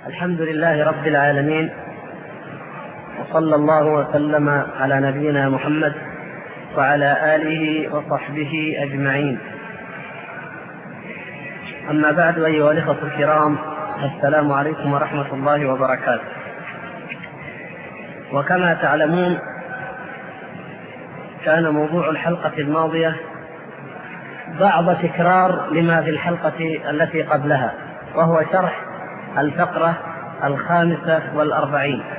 الحمد لله رب العالمين، وصلى الله وسلم على نبينا محمد وعلى آله وصحبه أجمعين. أما بعد، أيها الأخوة الكرام، السلام عليكم ورحمة الله وبركاته. وكما تعلمون، كان موضوع الحلقة الماضية بعض تكرار لما في الحلقة التي قبلها، وهو شرح الفقرة 45.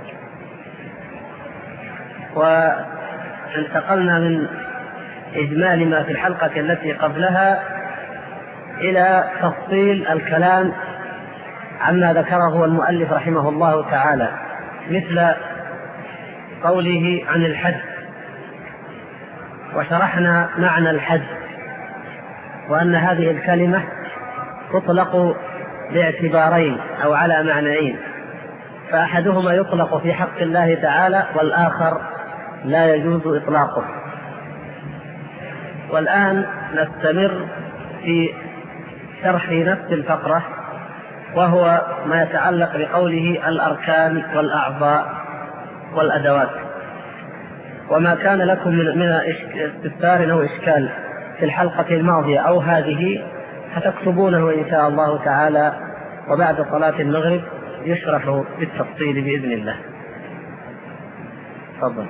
وانتقلنا من إجمال ما في الحلقة التي قبلها إلى تفصيل الكلام عما ذكره المؤلف رحمه الله تعالى، مثل قوله عن الحج، وشرحنا معنى الحج، وأن هذه الكلمة تطلق باعتبارين أو على معنيين، فأحدهما يطلق في حق الله تعالى والآخر لا يجوز إطلاقه. والآن نستمر في شرح نفس الفقرة، وهو ما يتعلق بقوله الأركان والأعضاء والأدوات. وما كان لكم من استفسار أو إشكال في الحلقة الماضية أو هذه فتكتبونه إن شاء الله تعالى، وبعد صلاة المغرب يشرح بالتفصيل بإذن الله. تفضل.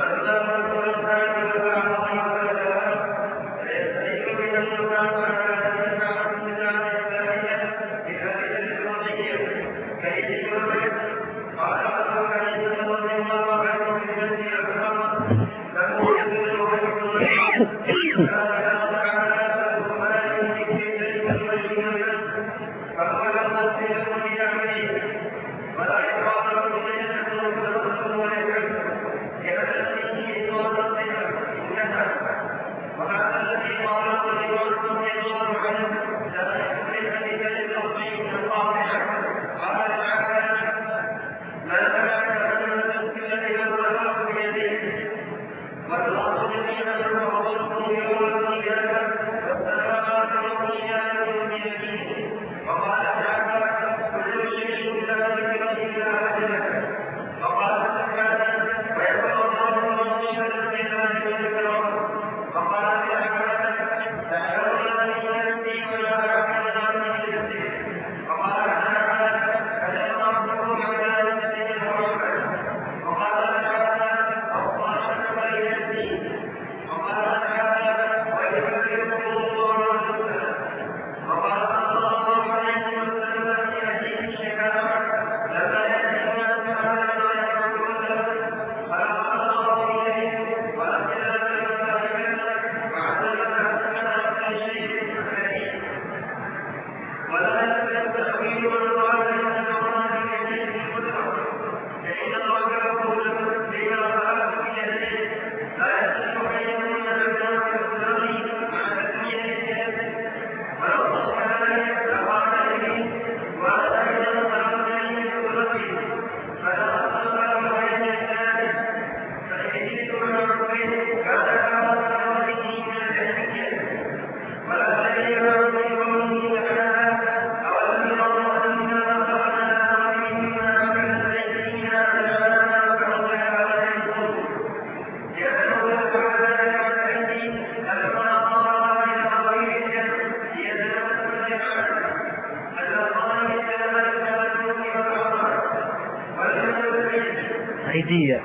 أيدية.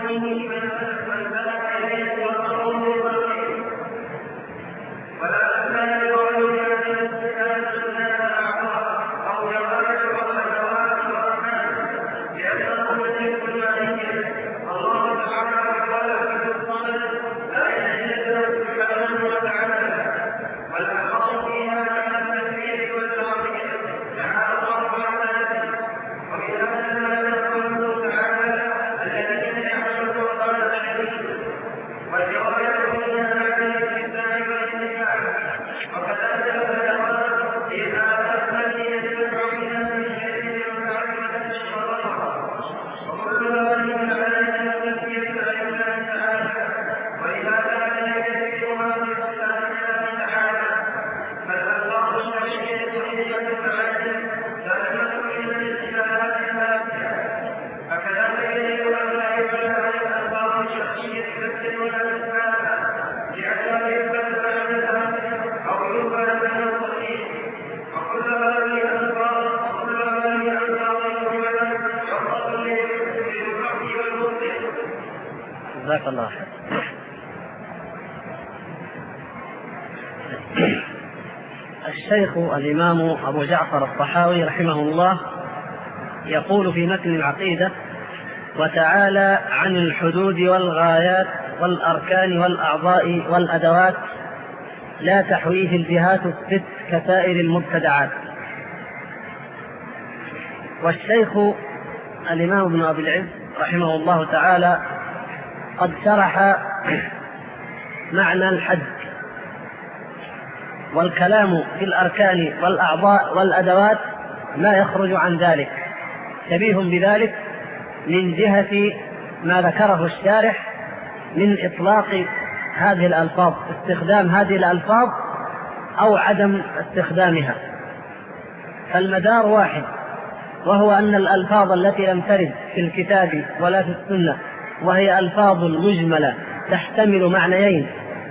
ولا جزاك الله خير. الشيخ الإمام أبو جعفر الطحاوي رحمه الله يقول في متن العقيدة: وتعالى عن الحدود والغايات والأركان والأعضاء والأدوات لا تحويه الجهات الست كسائر المبتدعات. والشيخ الإمام ابن أبي العز رحمه الله تعالى قد شرح معنى الحد، والكلام في الأركان والأعضاء والأدوات لا يخرج عن ذلك، شبيه بذلك من جهة ما ذكره الشارح من إطلاق هذه الألفاظ، استخدام هذه الألفاظ أو عدم استخدامها. فالمدار واحد، وهو أن الألفاظ التي لم ترد في الكتاب ولا في السنة، وهي ألفاظ مجملة تحتمل معنيين،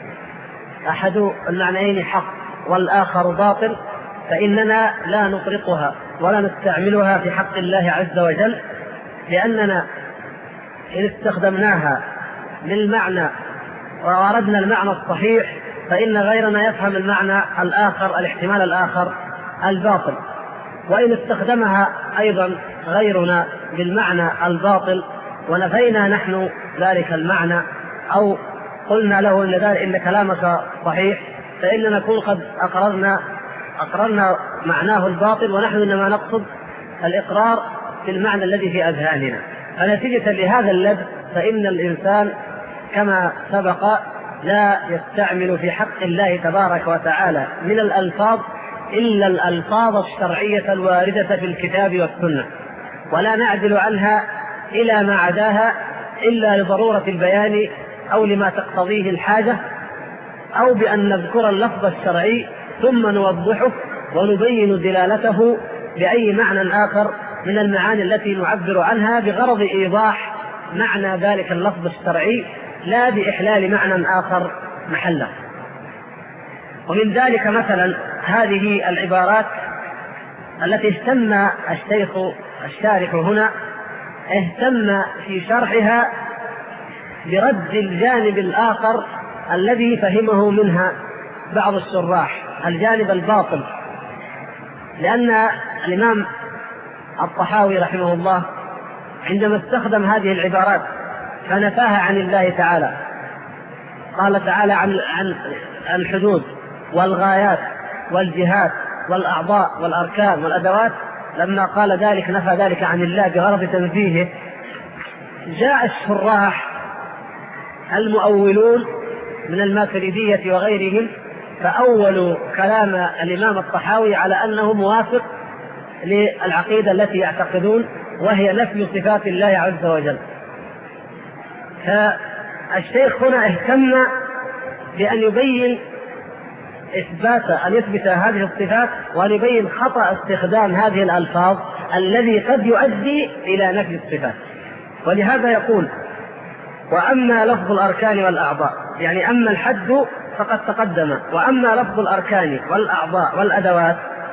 أحد المعنيين حق والآخر باطل، فإننا لا نطلقها ولا نستعملها في حق الله عز وجل، لأننا إن استخدمناها للمعنى وأردنا المعنى الصحيح فإن غيرنا يفهم المعنى الآخر، الاحتمال الآخر الباطل. وإن استخدمها أيضا غيرنا بالمعنى الباطل ونفينا نحن ذلك المعنى أو قلنا له إن كلامك صحيح، فإننا نكون قد أقررنا معناه الباطل، ونحن إنما نقصد الإقرار في المعنى الذي في أذهاننا. فنتيجة لهذا اللبس فإن الإنسان كما سبق لا يستعمل في حق الله تبارك وتعالى من الألفاظ إلا الألفاظ الشرعية الواردة في الكتاب والسنة، ولا نعدل عنها إلى ما عداها إلا لضرورة البيان أو لما تقتضيه الحاجة، أو بأن نذكر اللفظ الشرعي ثم نوضحه ونبين دلالته بأي معنى آخر من المعاني التي نعبر عنها بغرض إيضاح معنى ذلك اللفظ الشرعي، لا بإحلال معنى آخر محله. ومن ذلك مثلا هذه العبارات التي اهتم الشيخ الشارح هنا، اهتم في شرحها برد الجانب الآخر الذي فهمه منها بعض الشراح، الجانب الباطل. لأن الإمام الطحاوي رحمه الله عندما استخدم هذه العبارات فنفاها عن الله تعالى، قال تعالى عن الحدود والغايات والجهات والأعضاء والأركان والأدوات، لما قال ذلك نفى ذلك عن الله بغرض تنزيهه. جاء الشراح المؤولون من الماتريدية وغيرهم فأولوا كلام الإمام الطحاوي على أنه موافق للعقيدة التي يعتقدون، وهي نفي صفات الله عز وجل. فالشيخ هنا اهتم بأن يبين أن يثبت هذه الصفات، وأن يبين خطأ استخدام هذه الألفاظ الذي قد يؤدي إلى نفي الصفات. ولهذا يقول: وأما لفظ الأركان والأعضاء، يعني أما الحد فقد تقدم، وأما لفظ الأركان والأعضاء والأدوات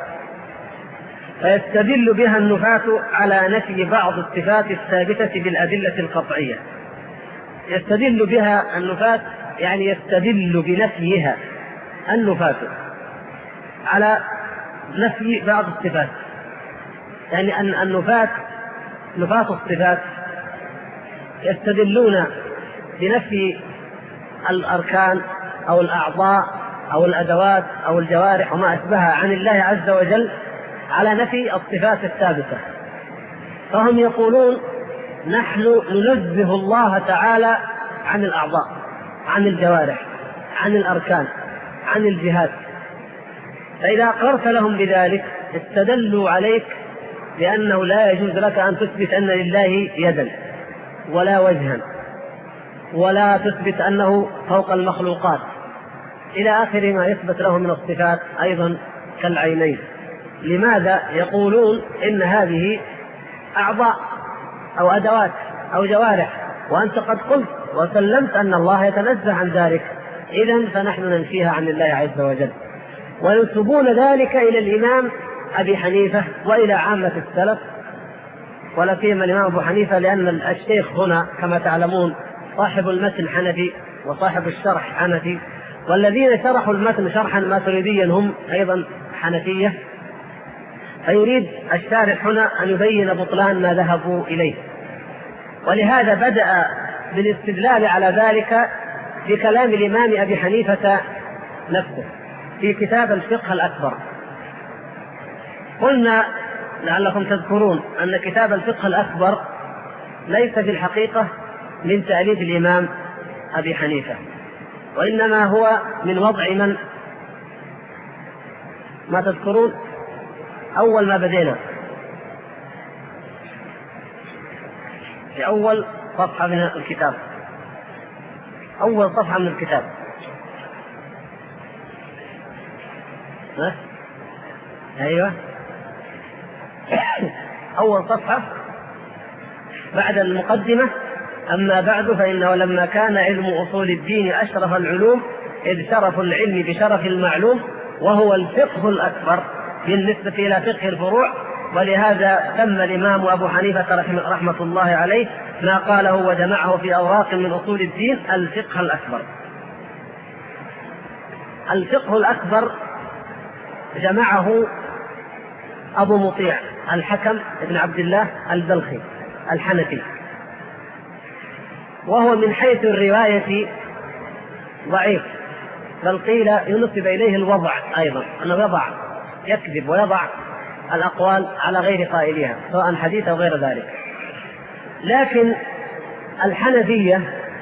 فيستدل بها النفاة على نفي بعض الصفات الثابتة بالأدلة القطعية. يستدل بها النفاة يعني يستدل بنفيها النفاة على نفي بعض الصفات، يعني أن نفاة الصفات يستدلون بنفي الأركان أو الأعضاء أو الأدوات أو الجوارح وما أشبهها عن الله عز وجل على نفي الصفات الثابتة. فهم يقولون: نحن ننزه الله تعالى عن الأعضاء، عن الجوارح، عن الأركان، عن الجهات. فإذا أقررت لهم بذلك استدلوا عليك بأنه لا يجوز لك أن تثبت أن لله يدا ولا وجها، ولا تثبت أنه فوق المخلوقات، إلى آخر ما يثبت له من الصفات أيضا كالعينين. لماذا؟ يقولون إن هذه أعضاء أو أدوات أو جوارح، وأنت قد قلت وسلمت أن الله يتنزه عن ذلك، إذن فنحن ننفيها عن الله عز وجل. وينسبون ذلك إلى الإمام أبي حنيفة وإلى عامة السلف، ولا سيما الإمام أبو حنيفة، لأن الشيخ هنا كما تعلمون صاحب المتن حنفي وصاحب الشرح حنفي، والذين شرحوا المتن شرحا ماتريديا هم أيضا حنفية، فيريد الشارح هنا أن يبين بطلان ما ذهبوا إليه، ولهذا بدأ بالاستدلال على ذلك بكلام الإمام أبي حنيفة نفسه في كتاب الفقه الأكبر. قلنا لعلكم تذكرون أن كتاب الفقه الأكبر ليس في الحقيقة من تأليف الإمام أبي حنيفة، وإنما هو من وضع من؟ ما تذكرون أول ما بدينا في أول صفحة من الكتاب، أول صفحة من الكتاب، أيوة أول صفحة بعد المقدمة: أما بعد فإنه لما كان علم أصول الدين أشرف العلوم، إذ شرف العلم بشرف المعلوم، وهو الفقه الأكبر بالنسبة إلى فقه الفروع، ولهذا سمى الإمام أبو حنيفة رحمة الله عليه ما قاله وجمعه في أوراق من أصول الدين الفقه الأكبر. الفقه الأكبر جمعه أبو مطيع الحكم بن عبد الله البلخي الحنفي، وهو من حيث الرواية ضعيف، بل قيل ينسب إليه الوضع أيضا، أنه يضع يكذب ويضع الأقوال على غير قائلها سواء حديث أو غير ذلك. لكن الحنفية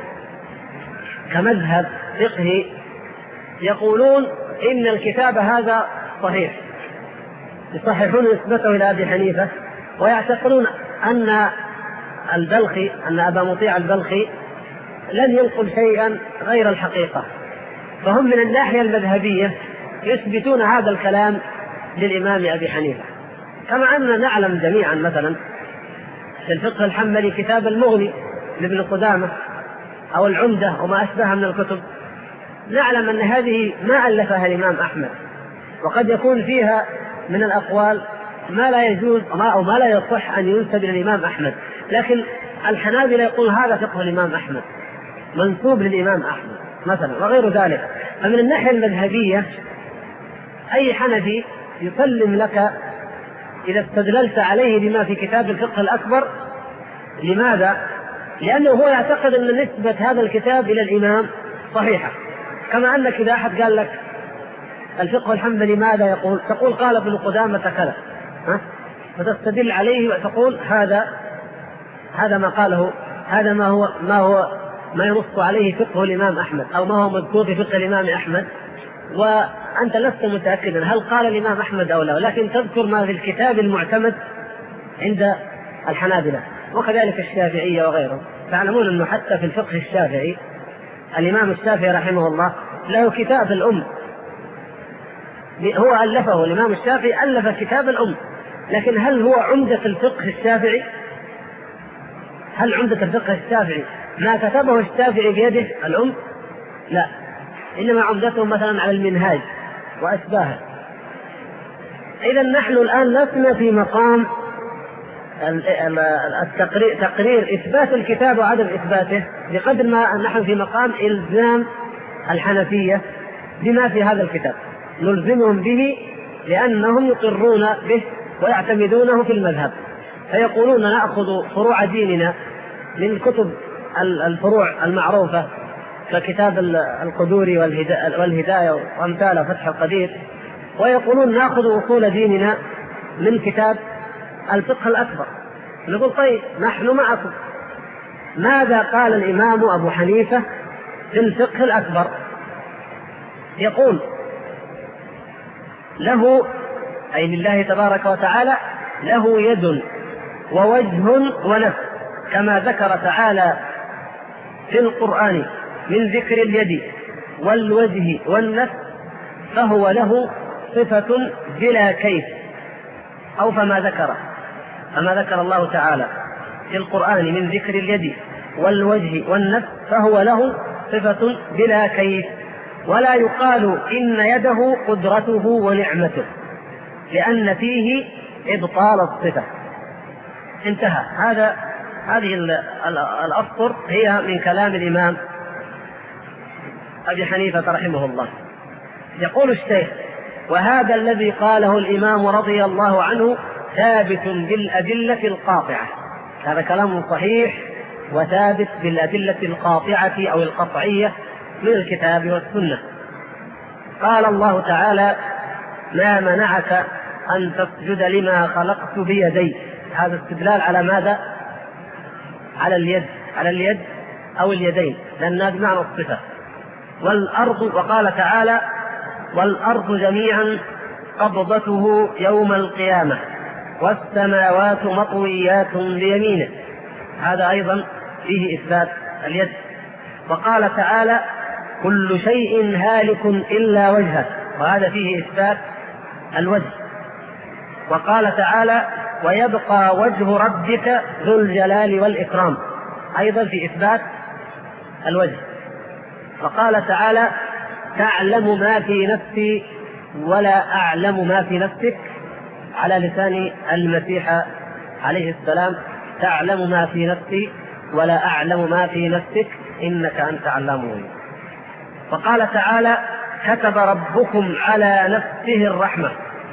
كمذهب فقهي يقولون إن الكتاب هذا صحيح، يصححون نسبته إلى أبي حنيفة، ويعتقدون أن البلخي أن أبا مطيع البلخي لن ينقل شيئا غير الحقيقة، فهم من الناحية المذهبية يثبتون هذا الكلام للإمام أبي حنيفة. كما أننا نعلم جميعا مثلا في الفقه الحنبلي كتاب المغني لابن قدامة أو العمدة وما أشبهها من الكتب، نعلم أن هذه ما ألفها الإمام أحمد، وقد يكون فيها من الأقوال ما لا يجوز أو ما لا يصح أن ينسب إلى الإمام أحمد، لكن الحنابلة يقول هذا فقه الإمام أحمد منسوب للإمام أحمد مثلا وغير ذلك. فمن الناحية المذهبية أي حنفي يسلم لك إذا استدللت عليه بما في كتاب الفقه الأكبر. لماذا؟ لأنه هو يعتقد أن نسبة هذا الكتاب إلى الإمام صحيحة، كما أنك إذا أحد قال لك الفقه الحنبلي ماذا يقول، تقول قال ابن قدامة كذا، فتستدل عليه وتقول هذا ما قاله، هذا ما ينص عليه فقه الإمام أحمد أو ما هو مذكور في فقه الإمام أحمد، وأنت لست متأكدا هل قال الإمام أحمد أو لا، لكن تذكر ما في الكتاب المعتمد عند الحنابلة وكذلك الشافعية وغيرهم. تعلمون أنه حتى في الفقه الشافعي الإمام الشافعي رحمه الله له كتاب الأم، هو ألفه الإمام الشافعي، ألف كتاب الأم، لكن هل هو عمدة الفقه الشافعي؟ هل عمدة الفقه الشافعي ما كتبه الشافعي بيده الأم؟ لا، إنما عمدته مثلا على المنهاج وأشباهه. إذا نحن الآن لسنا في مقام تقرير إثبات الكتاب وعدم إثباته، بقدر ما نحن في مقام إلزام الحنفية بما في هذا الكتاب، نلزمهم به لأنهم يقرون به ويعتمدونه في المذهب، فيقولون نأخذ فروع ديننا من كتب الفروع المعروفة ككتاب القدوري والهداية وأمثال فتح القدير، ويقولون نأخذ أصول ديننا من كتاب الفقه الأكبر. نقول طيب نحن معكم، ماذا قال الإمام أبو حنيفة في الفقه الأكبر؟ يقول له أي لله تبارك وتعالى له يد ووجه ونفس، كما ذكر تعالى في القرآن من ذكر اليد والوجه والنفس، فهو له صفة بلا كيف، أو فما ذكر الله تعالى في القرآن من ذكر اليد والوجه والنفس فهو له صفة بلا كيف، ولا يقال إن يده قدرته ونعمته، لأن فيه إبطال الصفة. انتهى. هذا هذه الأسطر هي من كلام الإمام أبي حنيفة رحمه الله. يقول الشيخ: وهذا الذي قاله الإمام رضي الله عنه ثابت بالأدلة القاطعة. هذا كلام صحيح وثابت بالأدلة القاطعة أو القطعية من الكتاب والسنة. قال الله تعالى: ما منعك أن تسجد لما خلقت بيدي. هذا استدلال على ماذا؟ على اليد أو اليدين، لأنها بمعنى الصفة. والأرض، وقال تعالى: والأرض جميعا قبضته يوم القيامة والسماوات مطويات بيمينه. هذا أيضا فيه إثبات اليد. وقال تعالى: كل شيء هالك إلا وجهه، وهذا فيه إثبات الوجه. وقال تعالى: ويبقى وجه ربك ذو الجلال والإكرام، أيضا في إثبات الوجه. وقال تعالى: تعلم ما في نفسي ولا أعلم ما في نفسك، على لسان المسيح عليه السلام: تعلم ما في نفسي ولا أعلم ما في نفسك إنك أنت علام الغيوب. وقال تعالى: كتب ربكم على نفسه الرحمة.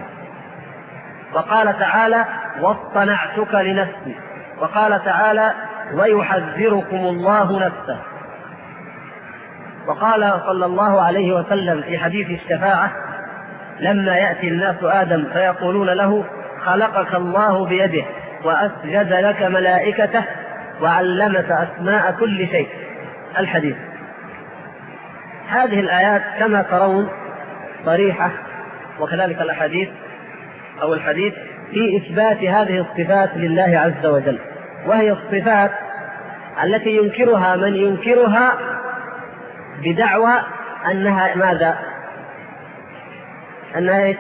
وقال تعالى: واصطنعتك لنفسي. وقال تعالى: ويحذركم الله نفسه. وقال صلى الله عليه وسلم في حديث الشفاعة: لما يأتي الناس آدم فيقولون له: خلقك الله بيده وأسجد لك ملائكته وعلمك أسماء كل شيء. الحديث. هذه الآيات كما ترون صريحة، وكذلك الأحاديث أو الحديث في إثبات هذه الصفات لله عز وجل، وهي الصفات التي ينكرها من ينكرها بدعوى أنها ماذا؟ أنها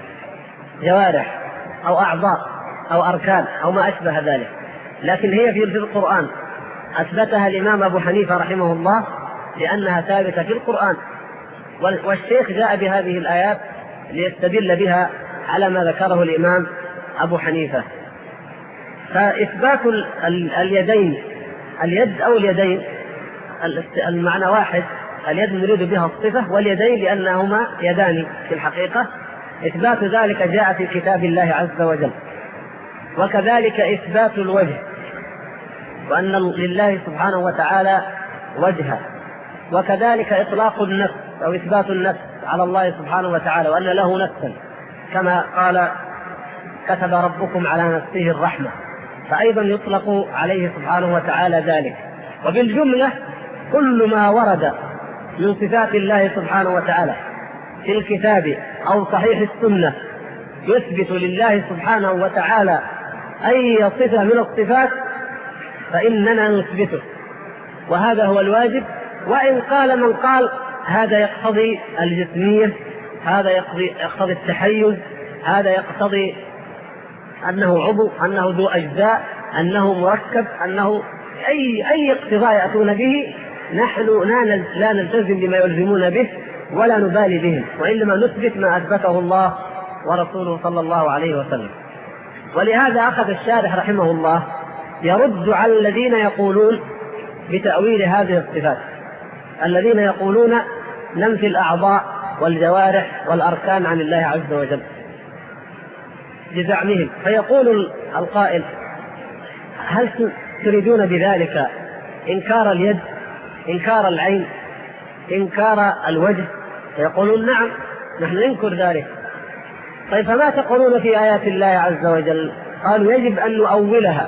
جوارح أو أعضاء أو أركان أو ما أشبه ذلك، لكن هي في القرآن أثبتها الإمام أبو حنيفة رحمه الله لأنها ثابتة في القرآن، والشيخ جاء بهذه الآيات ليستدل بها على ما ذكره الإمام أبو حنيفة. فإثبات اليدين، اليد أو اليدين المعنى واحد، اليد نريد بها الصفة، واليدين لأنهما يدان في الحقيقة. إثبات ذلك جاء في كتاب الله عز وجل. وكذلك إثبات الوجه، وأن لله سبحانه وتعالى وجها. وكذلك إطلاق النفس أو إثبات النفس على الله سبحانه وتعالى، وأن له نفسا كما قال: كتب ربكم على نفسه الرحمة، فأيضا يطلق عليه سبحانه وتعالى ذلك. وبالجملة كل ما ورد من صفات الله سبحانه وتعالى في الكتاب أو صحيح السنة يثبت لله سبحانه وتعالى أي صفة من الصفات فإننا نثبته، وهذا هو الواجب. وإن قال من قال هذا يقتضي الجسمية، هذا يقتضي التحيز، هذا يقتضي أنه عضو، أنه ذو أجزاء، أنه مركب، أنه أي اقتضاء يأتون به، نحن لا نلتزم بما يلزمون به ولا نبالي بهم، وإنما نثبت ما أثبته الله ورسوله صلى الله عليه وسلم. ولهذا أخذ الشارح رحمه الله يرد على الذين يقولون بتأويل هذه الصفات، الذين يقولون ننفي الأعضاء والجوارح والأركان عن الله عز وجل بزعمهم. فيقول القائل: هل تريدون بذلك إنكار اليد، إنكار العين، إنكار الوجه؟ فيقولون: نعم، نحن ننكر ذلك. طيب فما تقولون في آيات الله عز وجل؟ قالوا: يجب أن نؤولها،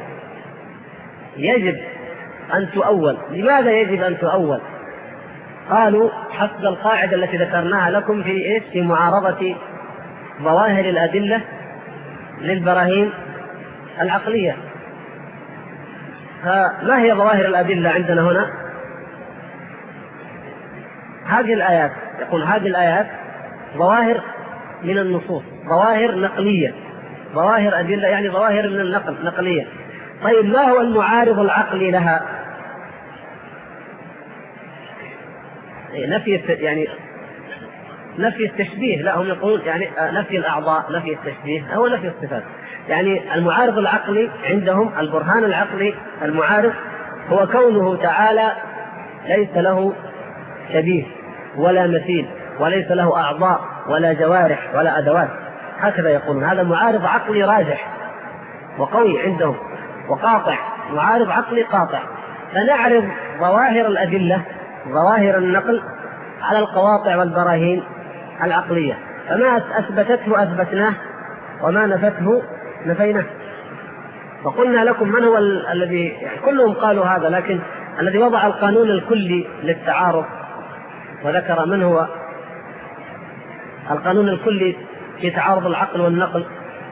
يجب أن تؤول. لماذا يجب أن تؤول؟ قالوا: حسب القاعدة التي ذكرناها لكم في معارضة ظواهر الأدلة للبراهين العقلية. فما هي ظواهر الأدلة عندنا هنا؟ هذه الآيات، يقول هذه الآيات ظواهر من النصوص، ظواهر نقلية، ظواهر أدلة يعني ظواهر من النقل نقلية. طيب ما هو المعارض العقلي لها؟ نفي التشبيه. لا، هم يقولون يعني نفي الأعضاء، نفي التشبيه، هو نفي الصفات. يعني المعارض العقلي عندهم، البرهان العقلي المعارض هو كونه تعالى ليس له شبيه ولا مثيل، وليس له أعضاء ولا جوارح ولا أدوات، هكذا يقولون. هذا معارض عقلي راجح وقوي عندهم وقاطع، معارض عقلي قاطع. فنعرض ظواهر الأدلة، ظواهر النقل، على القواطع والبراهين العقلية، فما أثبتته أثبتناه وما نفته نفيناه. فقلنا لكم من هو الذي، يعني كلهم قالوا هذا، لكن الذي وضع القانون الكلي للتعارض وذكر من هو القانون الكلي في تعارض العقل والنقل؟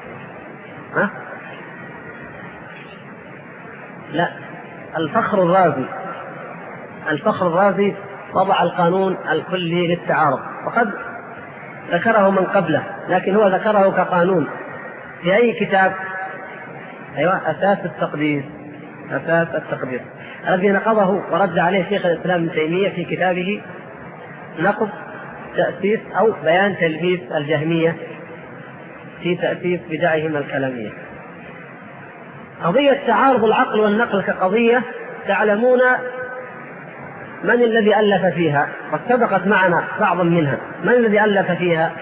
لا، الفخر الرازي. الفخر الرازي وضع القانون الكلي للتعارض، وقد ذكره من قبله، لكن هو ذكره كقانون في أي كتاب؟ أيوة، أساس التقدير. أساس التقدير الذي نقضه ورد عليه شيخ الإسلام ابن تيمية في كتابه نقض تأسيس أو بيان تلبيس الجهمية في تأسيس بدعهم الكلامية. قضية تعارض العقل والنقل كقضية تعلمون من الذي ألف فيها، قد سبقت معنا بعضا منها. من الذي ألف فيها؟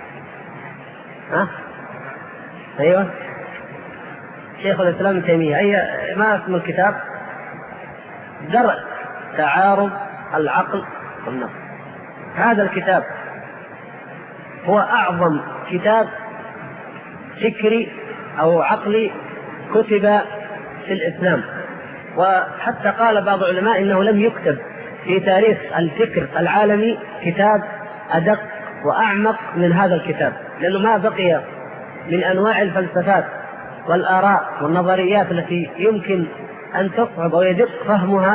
أيوة، شيخ الإسلام ابن تيمية. ما اسم الكتاب؟ درء تعارض العقل والنقل. هذا الكتاب هو أعظم كتاب فكري أو عقلي كتب في الإسلام، وحتى قال بعض العلماء إنه لم يكتب في تاريخ الفكر العالمي كتاب أدق وأعمق من هذا الكتاب، لأنه ما بقي من أنواع الفلسفات والآراء والنظريات التي يمكن أن تصعب أو يدق فهمها،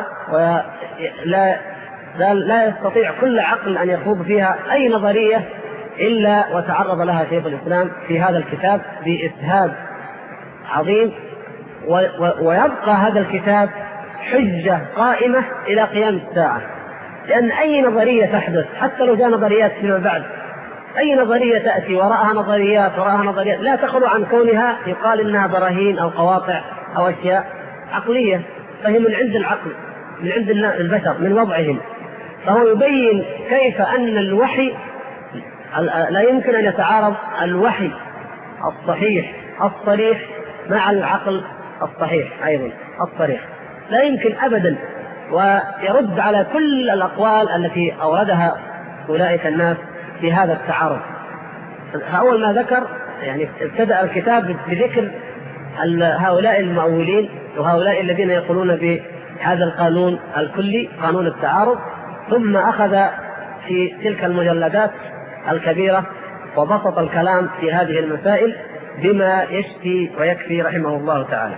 ولا يستطيع كل عقل أن يخوض فيها أي نظرية إلا وتعرض لها شيخ الإسلام في هذا الكتاب بإسهاب عظيم. ويبقى هذا الكتاب حجة قائمة إلى قيام الساعة، لأن أي نظرية تحدث حتى لو جاء نظريات فيما بعد، أي نظرية تأتي وراءها نظريات لا تخلو عن كونها يقال إنها براهين أو قواطع أو أشياء عقلية، فهي من عند العقل، من عند البشر، من وضعهم. فهو يبين كيف أن الوحي لا يمكن أن يتعارض الوحي الصحيح الصريح مع العقل الصحيح أيضا الصريح، لا يمكن أبدا، ويرد على كل الأقوال التي أوردها أولئك الناس في هذا التعارض. فأول ما ذكر، يعني ابتدأ الكتاب بذكر هؤلاء المؤولين وهؤلاء الذين يقولون بهذا القانون الكلي، قانون التعارض، ثم أخذ في تلك المجلدات الكبيرة وبسط الكلام في هذه المسائل بما يشفي ويكفي رحمه الله تعالى.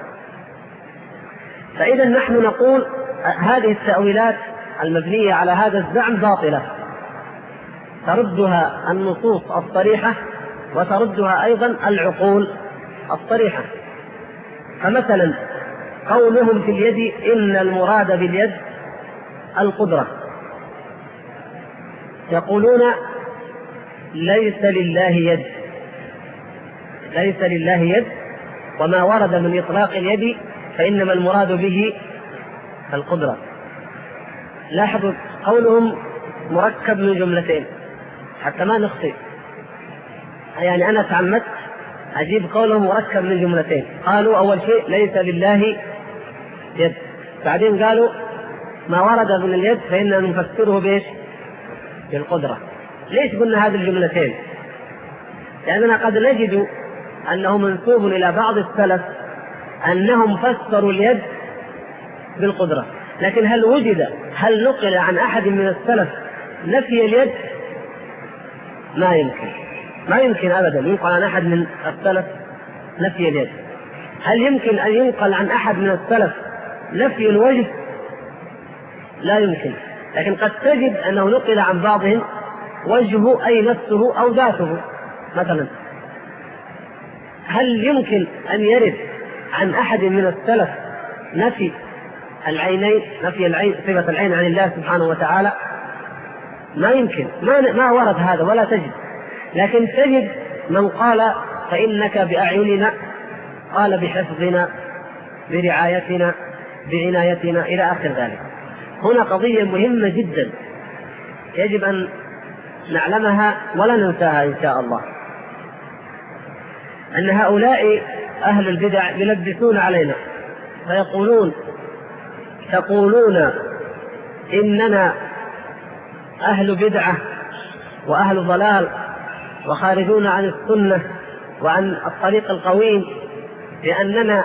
فإذا نحن نقول هذه التأويلات المبنية على هذا الزعم باطلة، تردها النصوص الصريحة وتردها أيضا العقول الصريحة. فمثلا قولهم في اليد إن المراد باليد القدرة، يقولون ليس لله يد، ليس لله يد، وما ورد من إطلاق اليد فإنما المراد به القدرة. لاحظوا قولهم مركب من جملتين حتى ما نخطئ، يعني أنا تعمدت أجيب قولهم مركب من جملتين. قالوا أول شيء ليس لله يد، بعدين قالوا ما ورد من اليد فإننا نفسره بإيش؟ بالقدرة. ليش قلنا هذه الجملتين؟ لأننا قد نجد أنه منسوب إلى بعض السلف أنهم فسروا اليد بالقدرة، لكن هل نقل عن أحد من السلف نفي اليد؟ ما يمكن أبدا ينقل عن أحد من السلف نفي اليد. هل يمكن أن ينقل عن أحد من السلف نفي الوجه؟ لا يمكن. لكن قد تجد أنه نقل عن بعضهم وجهه أي نفسه أو ذاته مثلا. هل يمكن أن يرد عن أحد من السلف نفي العينين، نفي العين، صفة العين عن الله سبحانه وتعالى؟ ما يمكن، ما ورد هذا ولا تجد. لكن تجد من قال فإنك بأعيننا قال بحفظنا، برعايتنا، بعنايتنا، إلى آخر ذلك. هنا قضية مهمة جدا يجب أن نعلمها ولا ننساها إن شاء الله، أن هؤلاء أهل البدع يلبسون علينا فيقولون: تقولون إننا أهل بدعة وأهل ضلال وخارجون عن السنة وعن الطريق القويم لأننا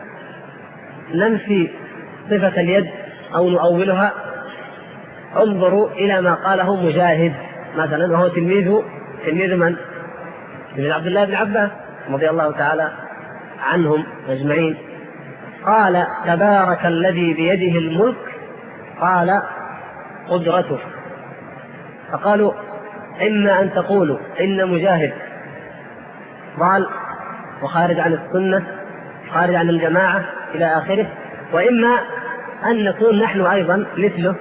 ننفي صفة اليد أو نؤولها. انظروا إلى ما قاله مجاهد مثلا، وهو تلميذ من؟ تلميذ عبد الله بن عباس رضي الله تعالى عنهم أجمعين. قال: تبارك الذي بيده الملك، قال: قدرته. فقالوا: إما أن تقولوا إن مجاهد ضال وخارج عن السنة، خارج عن الجماعة إلى آخره، وإما أن نكون نحن أيضا مثله،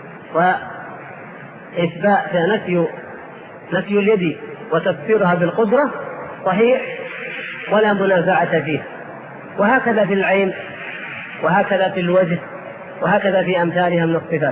وإثبات نفي اليد وتفسيرها بالقدرة صحيح ولا منازعة فيه. وهكذا في العين، وهكذا في الوجه، وهكذا في أمثالها من الصفات.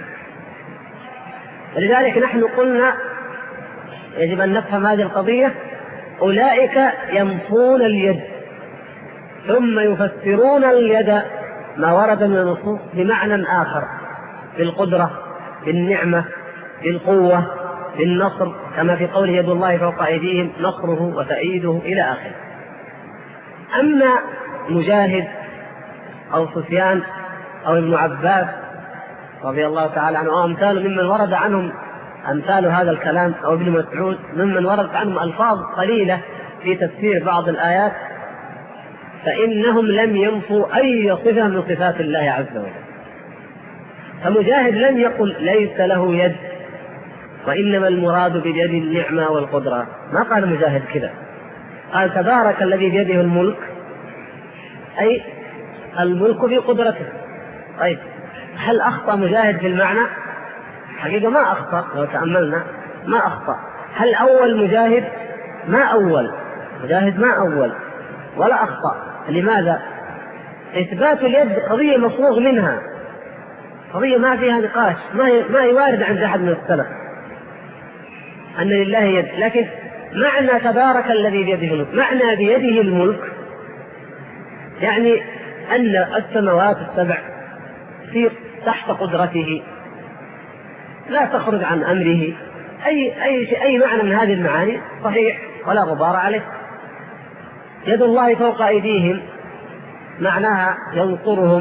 ولذلك نحن قلنا يجب أن نفهم هذه القضية. أولئك ينفون اليد ثم يفسرون اليد ما ورد من النصوص بمعنى آخر، بالقدرة، بالنعمة، بالقوة، بالنصر، كما في قوله: يد الله فوق أيديهم نصره وتأييده، إلى آخره. أما مجاهد أو سفيان أو ابن عباس رضي الله تعالى عنه وأمثال ممن ورد عنهم أمثال هذا الكلام، أو ابن مسعود ممن ورد عنهم ألفاظ قليلة في تفسير بعض الآيات، فإنهم لم ينفوا أي صفة من صفات الله عز وجل. فمجاهد لم يقل ليس له يد وإنما المراد باليد النعمة والقدرة، ما قال مجاهد كذا. قال: تبارك الذي بيده الملك، أي الملك بقدرته. طيب، هل أخطأ مجاهد في المعنى؟ حقيقة ما أخطأ، لو تأملنا ما أخطأ. هل أول مجاهد؟ ما أول مجاهد، ما أول ولا أخطأ. لماذا؟ إثبات اليد قضية مفروغ منها، قضية ما فيها نقاش، ما يوارد عند أحد من السلف أن لله يد. لكن معنى تبارك الذي بيده الملك، معنى بيده الملك يعني أن السماوات السبع تحت قدرته، لا تخرج عن أمره. أي معنى من هذه المعاني صحيح ولا غبار عليه. يد الله فوق أيديهم معناها ينصرهم،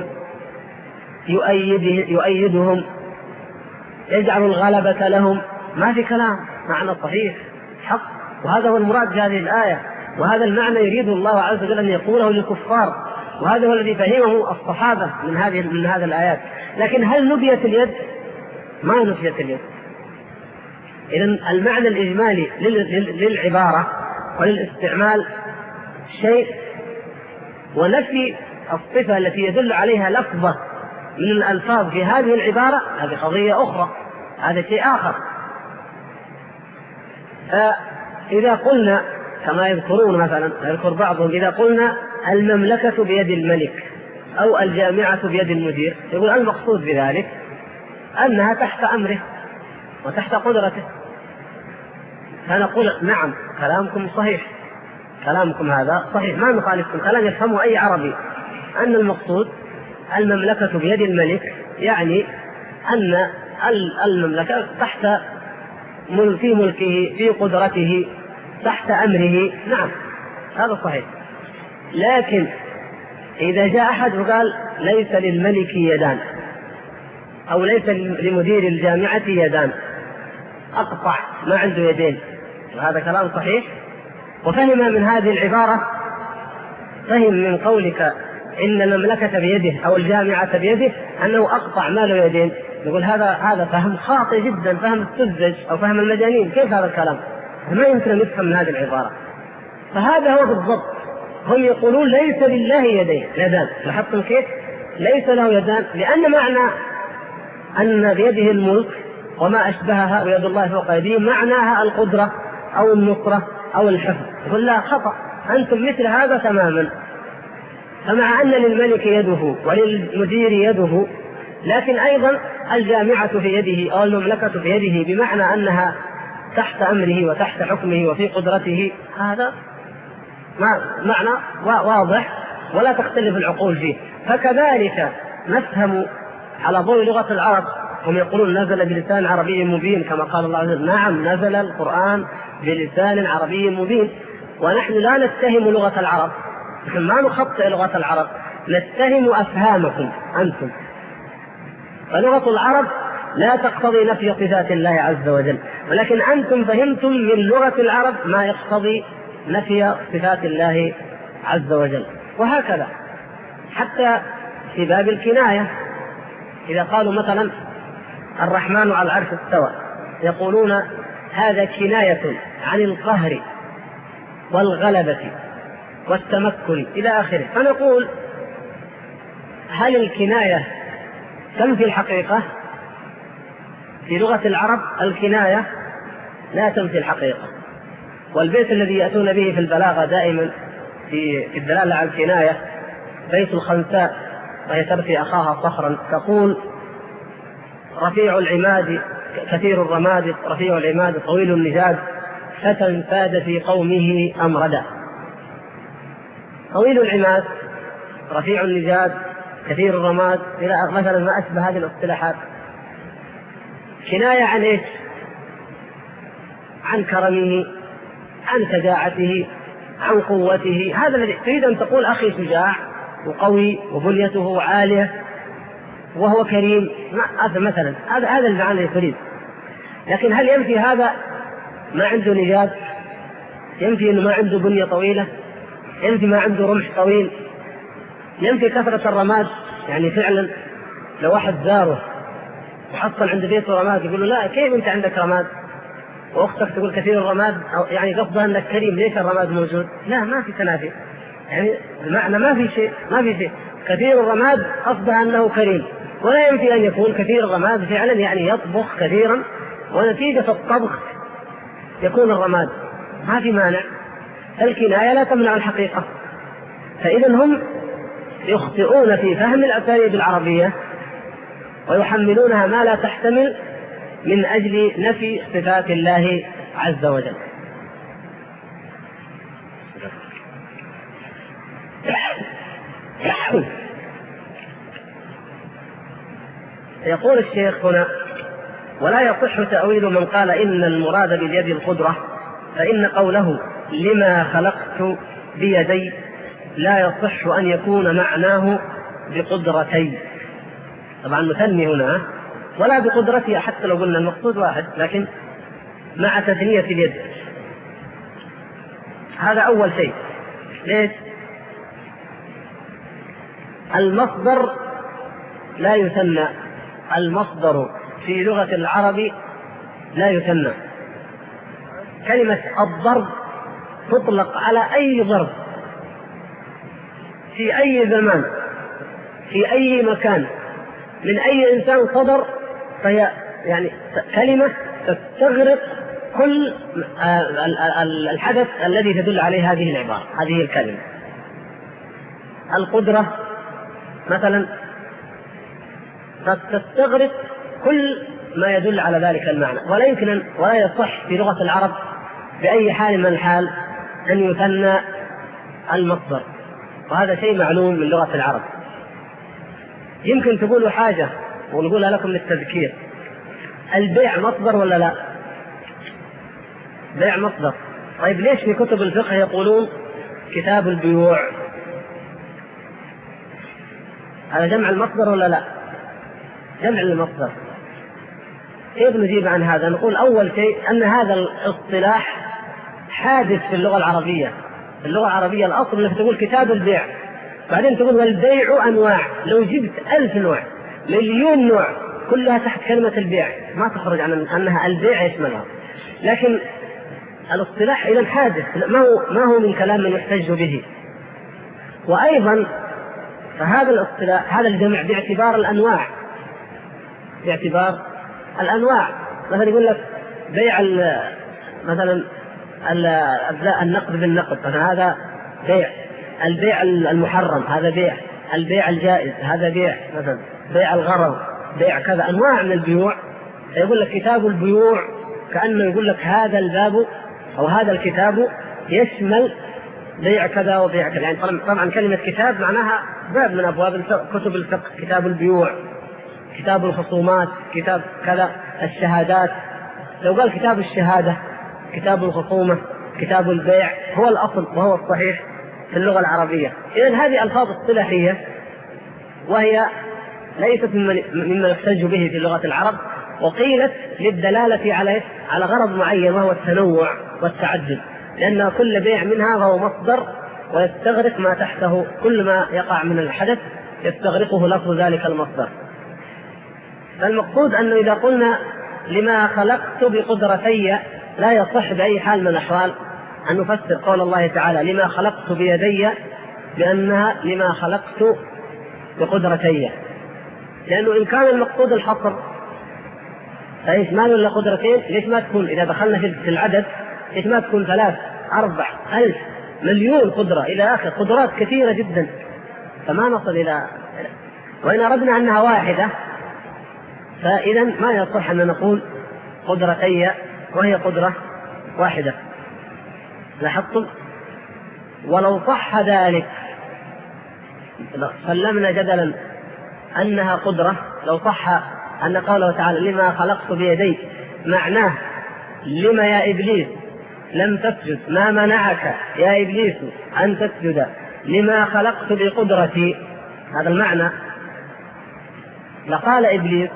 يؤيدهم، يجعل الغلبة لهم، ما في كلام، معنى صحيح حق. وهذا هو المراد في هذه الآية، وهذا المعنى يريد الله عز وجل أن يقوله للكفار، وهذا هو الذي فهمه الصحابة من هذه الآيات. لكن هل نفيت اليد؟ ما نفيت اليد. إذن المعنى الإجمالي للعبارة وللاستعمال شيء، ونفي الصفة التي يدل عليها لفظة من الألفاظ في هذه العبارة هذه قضية أخرى، هذا شيء آخر. إذا قلنا كما يذكرون مثلا، يذكر بعضهم إذا قلنا المملكة بيد الملك أو الجامعة بيد المدير، يقول المقصود بذلك أنها تحت أمره وتحت قدرته. فنقول نعم، كلامكم صحيح، كلامكم هذا صحيح، ما نخالفكم، كلام يفهمه أي عربي، أن المقصود المملكة بيد الملك، يعني أن المملكة تحت في ملكه، في قدرته، تحت أمره. نعم، هذا صحيح. لكن إذا جاء أحد وقال ليس للملك يدان أو ليس لمدير الجامعة يدان، أقطع، ما عنده يدين، وهذا كلام صحيح. وفهم من هذه العبارة، فهم من قولك إن المملكة بيده أو الجامعة بيده أنه أقطع ما له يدين، يقول هذا فهم خاطئ جدا، فهم السذج أو فهم المجانين. كيف هذا الكلام؟ ما يمكن أن يفهم من هذه العبارة. فهذا هو بالضبط، هم يقولون ليس لله يدان، لاحظتم كيف؟ ليس له يدان، لأن معنى أن بيده الملك وما أشبهها ويد الله فوق أيديهم معناها القدرة أو النصرة أو الحفظ. يقول لا، خطأ، أنتم مثل هذا تماما. فمع أن للملك يده وللمدير يده، لكن أيضا الجامعة في يده أو المملكة في يده، بمعنى أنها تحت أمره وتحت حكمه وفي قدرته. هذا معنى واضح ولا تختلف العقول فيه. فكذلك نفهم على ضوء لغة العرب، هم يقولون نزل بلسان عربي مبين كما قال الله عز وجل. نعم، نزل القرآن بلسان عربي مبين، ونحن لا نتهم لغة العرب، نحن ما نخطئ لغة العرب، نتهم أفهامكم أنتم. فلغة العرب لا تقتضي نفي صفات الله عز وجل، ولكن أنتم فهمتم من لغة العرب ما يقتضي نفي صفات الله عز وجل. وهكذا حتى في باب الكناية، إذا قالوا مثلا الرحمن على العرش استوى، يقولون هذا كناية عن القهر والغلبة والتمكن إلى آخره. فنقول هل الكناية تنفي الحقيقة؟ في لغة العرب الكناية لا تنفي الحقيقة. والبيت الذي يأتون به في البلاغة دائما في الدلالة على الكناية بيت الخنساء، وهي ترثي أخاها صخرا، تقول رفيع العماد كثير الرماد، رفيع العماد طويل النجاد، فتى فاد في قومه أمردا. طويل العماد، رفيع النجاد، كثير الرماد، إلى مثلا ما أشبه هذه الاصطلاحات، كناية عن إيش؟ عن كرمه، عن شجاعته، عن قوته. هذا الذي تريد أن تقول أخي شجاع وقوي وبنيته عالية وهو كريم، هذا مثلا هذا المعنى الذي تريد. لكن هل ينفي هذا ما عنده نجاد؟ ينفي أنه ما عنده بنية طويلة؟ ينفي ما عنده رمح طويل؟ ينفي كثرة الرماد؟ يعني فعلا لو واحد زاره وحصل عند بيته رماد يقول له لا كيف أنت عندك رماد؟ وأختك تقول كثير الرماد، أو يعني قصدها أنك كريم، ليش الرماد موجود؟ لا، ما في تنافي، يعني المعنى ما في شيء. كثير الرماد قصدها أنه كريم، ولا ينفي أن يكون كثير الرماد فعلا يعني يطبخ كثيرا، ونتيجة الطبخ يكون الرماد، ما في مانع. الكناية لا تمنع الحقيقة. فإذا هم يخطئون في فهم الأساليب العربية ويحملونها ما لا تحتمل من أجل نفي صفات الله عز وجل. يقول الشيخ هنا: ولا يصح تأويل من قال إن المراد باليد القدرة، فإن قوله لما خلقت بيدي لا يصح أن يكون معناه بقدرتي. طبعا مثني هنا ولا بقدرتي، حتى لو قلنا المقصود واحد، لكن مع تثنية اليد. هذا أول شيء. ليش؟ المصدر لا يثنى، المصدر في لغة العرب لا يثنى. كلمة الضرب تطلق على أي ضرب في أي زمان في أي مكان من أي إنسان صدر، فهي يعني كلمة تستغرق كل الحدث الذي تدل عليه هذه العبارة، هذه الكلمة. القدرة مثلا تستغرق كل ما يدل على ذلك المعنى، ولا يصح في لغة العرب بأي حال من الحال أن يثنى المصدر، وهذا شيء معلوم من لغة العرب. يمكن تقولوا حاجة ونقولها لكم للتذكير: البيع مصدر ولا لا؟ بيع مصدر. طيب ليش في كتب الفقه يقولون كتاب البيوع؟ هذا جمع المصدر ولا لا؟ جمع المصدر. كيف نجيب عن هذا؟ نقول أول شيء أن هذا الاصطلاح حادث في اللغة العربية. في اللغة العربية الأصل أنك تقول كتاب البيع، بعدين تقول والبيع أنواع. لو جبت 1000 نوع، مليون نوع، كلها تحت كلمة البيع، ما تخرج عن أنها البيع يشملها. لكن الاصطلاح إذا حادث، ما هو من كلام من يحتج به. وأيضا فهذا الاصطلاح، هذا الجمع باعتبار الأنواع، مثلا يقول لك بيع مثلا النقد بالنقد، مثلا هذا بيع. البيع المحرم هذا بيع، البيع الجائز هذا بيع، مثلا بيع الغرض، بيع كذا، أنواع من البيوع. يقول لك كتاب البيوع، كأنه يقول لك هذا الباب أو هذا الكتاب يشمل بيع كذا وبيع كذا. يعني طبعا كلمة كتاب معناها باب من أبواب كتب الفقه، كتاب البيوع، كتاب الخصومات، كتاب كذا، الشهادات. لو قال كتاب الشهادة، كتاب الخصومة، كتاب البيع، هو الأصل وهو الصحيح في اللغة العربية. إذن هذه ألفاظ اصطلاحية وهي ليست مما يحتج به في لغة العرب، وقيلت للدلالة على غرض معين وهو التنوع والتعدد، لأن كل بيع منها فهو مصدر ويستغرق ما تحته، كل ما يقع من الحدث يستغرقه لفظ ذلك المصدر. فالمقصود أنه إذا قلنا لما خلقت بقدرتي، لا يصح بأي حال من الأحوال أن نفسر قول الله تعالى لما خلقت بيدي بأنها لما خلقت بقدرتي، لأنه إن كان المقصود الحصر فإيش ما له قدرتين، ليش ما تكون إذا دخلنا في العدد ليش ما تكون 3 4 ألف مليون قدرة إلى آخر، قدرات كثيرة جدا، فما نصل إلى. وإن أردنا أنها واحدة فإذا ما يصح أن نقول قدرتي وهي قدرة واحدة. لاحظتم؟ ولو صح ذلك سلمنا جدلا أنها قدرة، لو صح أن قوله تعالى لما خلقت بيدي معناه لما يا إبليس لم تسجد، ما منعك يا إبليس أن تسجد لما خلقت بقدرتي، هذا المعنى، لقال إبليس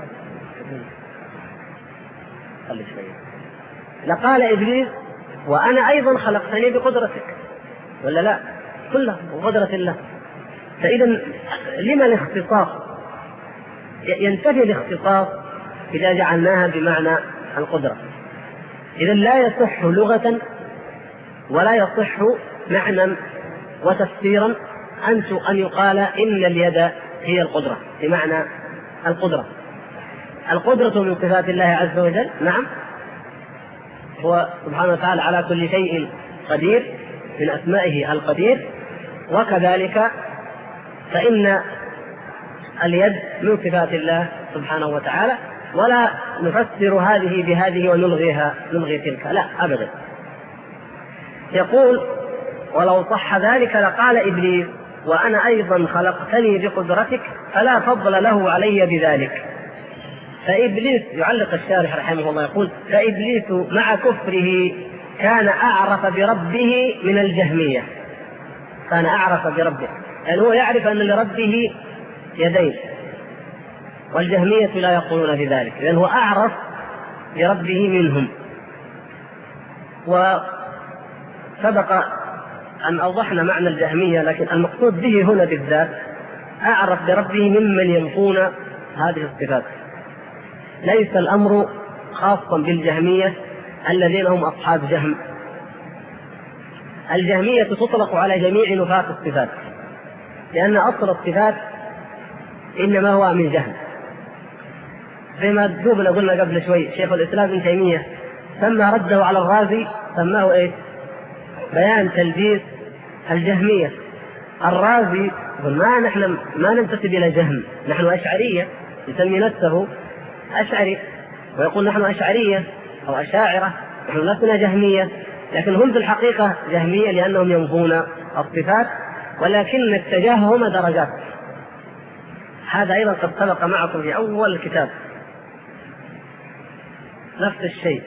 وأنا أيضا خلقتني بقدرتك، ولا لا؟ كلها بقدرة الله. فإذا لما الاختصاص؟ ينتفي الاختصاص إذا جعلناها بمعنى القدرة. إذا لا يصح لغة ولا يصح معنى وتفسيرا أن يقال إن اليد هي القدرة بمعنى القدرة. القدرة من صفات الله عز وجل، نعم، هو سبحانه وتعالى على كل شيء قدير، من أسمائه القدير، وكذلك فإن اليد من صفات الله سبحانه وتعالى، ولا نفسر هذه بهذه ونلغي تلك، لا أبدا. يقول ولو صح ذلك لقال إبليس وأنا أيضا خلقتني بقدرتك فلا فضل له علي بذلك. فإبليس، يعلق الشارح رحمه الله يقول فإبليس مع كفره كان أعرف بربه من الجهمية، كان أعرف بربه، يعني هو يعرف أن لربه يدين، والجهمية لا يقولون بذلك، لأن هو أعرف بربه منهم. وسبق أن أوضحنا معنى الجهمية، لكن المقصود به هنا بالذات أعرف بربه ممن ينفون هذه الصفات. ليس الأمر خاصا بالجهمية الذين هم أصحاب جهم. الجهمية تطلق على جميع نفاة الصفات، لأن أصل الصفات إنما هو من جهم. زي دوبنا قلنا قبل شوي شيخ الإسلام ابن تيمية سمى رده على الرازي سماه إيه؟ بيان تلبيس الجهمية. الرازي يقول نحن ما ننتسب إلى جهم، نحن أشعرية، يسمي نفسه أشعري ويقول نحن أشعرية أو أشاعرة، نحن لسنا جهمية، لكن هم في الحقيقة جهمية لأنهم ينفون الصفات، ولكن اتجاههما درجات. هذا أيضا قد سبق معكم في أول الكتاب، نفس الشيء،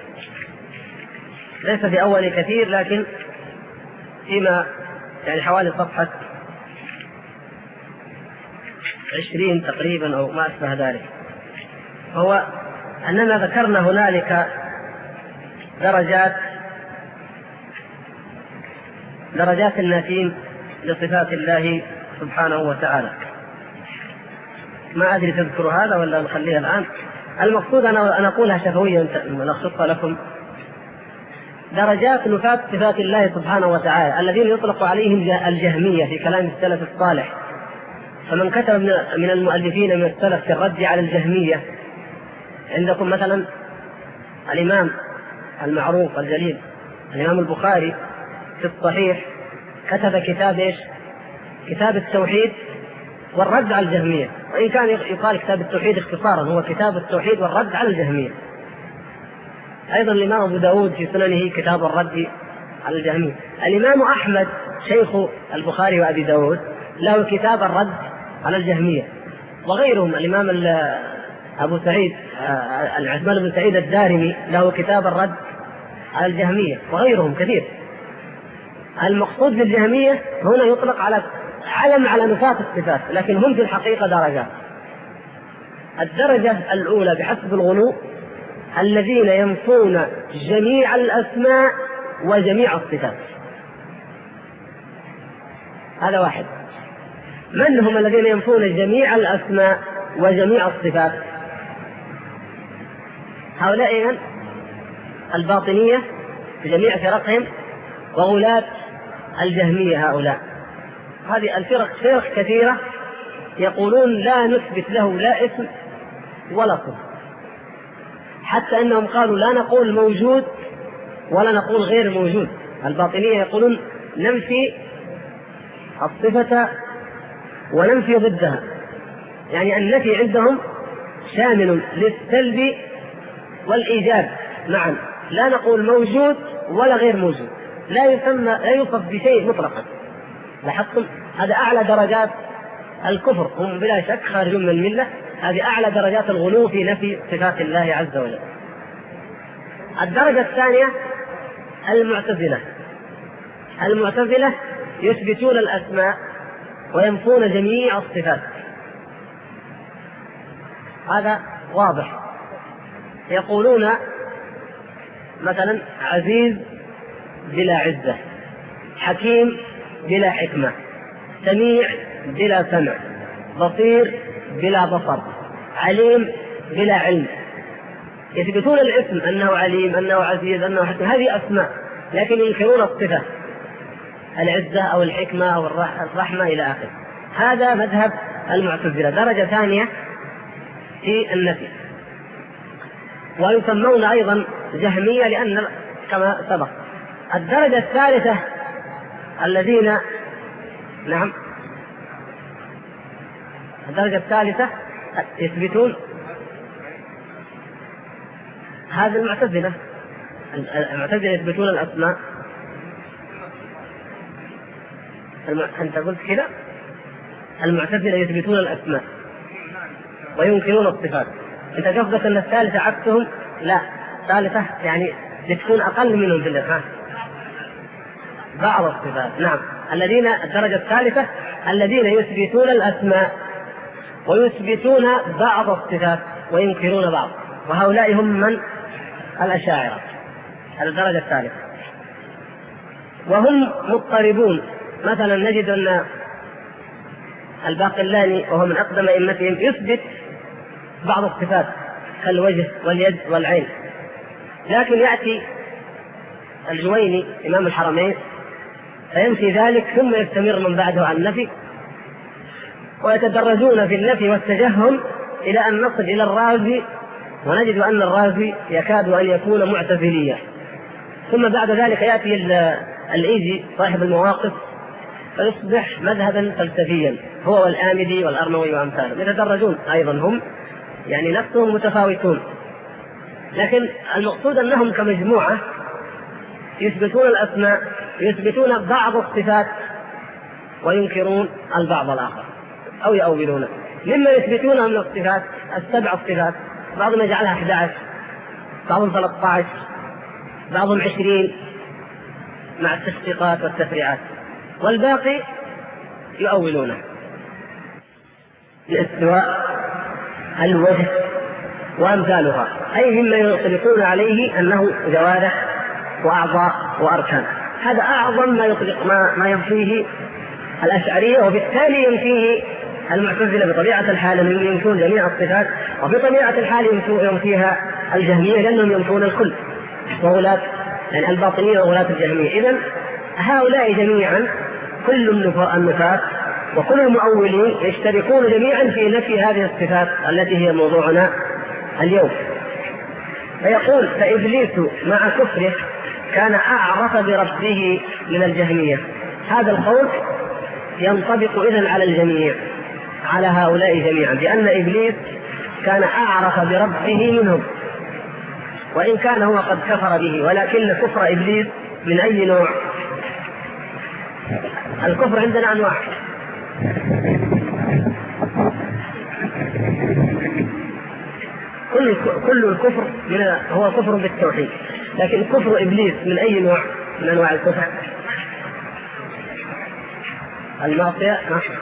ليس في أول كثير لكن فيما يعني حوالي صفحة 20 تقريبا أو ما أشبه ذلك. هو أننا ذكرنا هنالك درجات النافين لصفات الله سبحانه وتعالى. ما أدري تذكر هذا ولا نخليها الآن. المقصود أنا أقولها شفويا نخصصها لكم. درجات نفاة صفات الله سبحانه وتعالى الذين يطلق عليهم الجهمية في كلام السلف الصالح. فمن كتب من المؤلفين من السلف في الرد على الجهمية، عندكم مثلا الإمام المعروف الجليل الإمام البخاري في الصحيح كتب كتاب إيش؟ كتاب التوحيد والرد على الجهمية، وإن كان يقال كتاب التوحيد اختصارا هو كتاب التوحيد والرد على الجهمية. أيضا الإمام أبو داود في سننه كتاب الرد على الجهمية. الإمام أحمد شيخ البخاري وأبي داود له كتاب الرد على الجهمية، وغيرهم الإمام أبو سعيد العثمان بن سعيد الدارمي له كتاب الرد على الجهمية، وغيرهم كثير. المقصود بالجهمية هنا يطلق على علم على نفاة الصفات، لكن هم في الحقيقة درجات. الدرجة الأولى بحسب الغلو الذين ينفون جميع الأسماء وجميع الصفات، هذا واحد. من هم الذين ينفون جميع الأسماء وجميع الصفات؟ هؤلاء الباطنية بجميع فرقهم وغلاة الجهمية. هؤلاء هذه فرق كثيرة يقولون لا نثبت له لا اسم ولا صفة، حتى أنهم قالوا لا نقول موجود ولا نقول غير موجود. الباطنية يقولون ننفي الصفة وننفي ضدها، يعني النفي عندهم شامل للسلب والإيجاب معا، لا نقول موجود ولا غير موجود، لا يوصف بشيء مطلقا. لاحظتم هذا أعلى درجات الكفر، هم بلا شك خارجون من الملة. هذه أعلى درجات الغلو في نفي صفات الله عز وجل. الدرجة الثانية المعتزلة يثبتون الأسماء وينفون جميع الصفات، هذا واضح. يقولون مثلا عزيز بلا عزة، حكيم بلا حكمة، سميع بلا سمع، بصير بلا بصر، عليم بلا علم. يثبتون الاسم أنه عليم، أنه عزيز، أنه حكيم، هذه أسماء، لكن ينكرون الصفة، العزة أو الحكمة أو الرحمة إلى آخره. هذا مذهب المعتزلة، درجة ثانية في النفي. ويسمون أيضا جهمية لأن كما سبق. الدرجة الثالثة الذين الدرجة الثالثة يثبتون هذا المعتزلة يثبتون الأسماء. أنت قلت كذا، المعتزلة يثبتون الأسماء وينكرون الصفات. أنت قصدك أن الثالثة عكسهم؟ لا، الثالثة يعني بتكون أقل منهم في الإفهام، بعض الصفات. نعم، الدرجة الثالثة الذين يثبتون الأسماء ويثبتون بعض الصفات وينكرون بعض، وهؤلاء هم من الأشاعرة، الدرجة الثالثة. وهم مضطربون. مثلا نجد أن الباقلاني وهو من أقدم أئمتهم يثبت بعض الصفات كالوجه واليد والعين، لكن يأتي الجويني إمام الحرمين فينفي ذلك، ثم يستمر من بعده عن النفي، ويتدرجون في النفي والتجهم إلى أن نصل إلى الرازي، ونجد أن الرازي يكاد أن يكون معتزليا. ثم بعد ذلك يأتي الإيجي صاحب المواقف فيصبح مذهبا فلسفيا، هو والآمدي والأرنوي وأمثالهم، يتدرجون أيضا هم يعني نفسهم متفاوتون. لكن المقصود أنهم كمجموعة يثبتون الأسماء، يثبتون بعض الصفات وينكرون البعض الآخر أو يؤولونه. مما يثبتونه من الصفات 7 صفات، بعضهم يجعلها 11، بعضهم 13، بعضهم 20 مع التشقيقات والتفريعات، والباقي يؤولونه. الاستواء، الوجه وأمثالها، أي مما يطلقون عليه أنه جوارح وأعضاء وأركان. هذا أعظم ما يطلق ما ينفيه الأشعرية، وبالتالي ينفيه المعتزلة بطبيعة الحال من ينفون جميع الصفات، وبطبيعة الحال ينفيها الجهمية لأنهم ينفون الكل، وغلاة يعني الباطنية وغلاة الجهمية. إذن هؤلاء جميعا كل النفاة وكل المؤولين يشتركون جميعا في نفي هذه الصفات التي هي موضوعنا اليوم. فيقول فإبليس مع كفره كان أعرف بربه من الجهمية، هذا القول ينطبق إذن على الجميع، على هؤلاء جميعا، لأن إبليس كان أعرف بربه منهم، وإن كان هو قد كفر به، ولكن كفر إبليس من أي نوع؟ الكفر عندنا أنواع. كل الكفر هو كفر بالتوحيد، لكن كفر إبليس من أي نوع من أنواع الكفر؟ المعصية،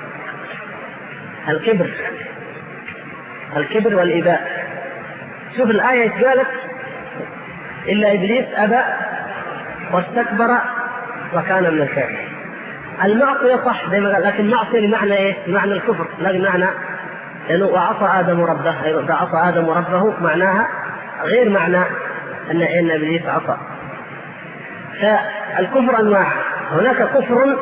الكبر والإباء. شوف الآية قالت إلا إبليس أبى واستكبر وكان من الكافرين. المعصية صح زي ما قال، لكن المعصية بمعنى إيه؟ بمعنى الكفر، لا بمعنى لأنه وعصى آدم ربه، إذا عصى آدم ربه معناها غير معنى أن إبليس عصى. فالكفر أنواع، هناك كفر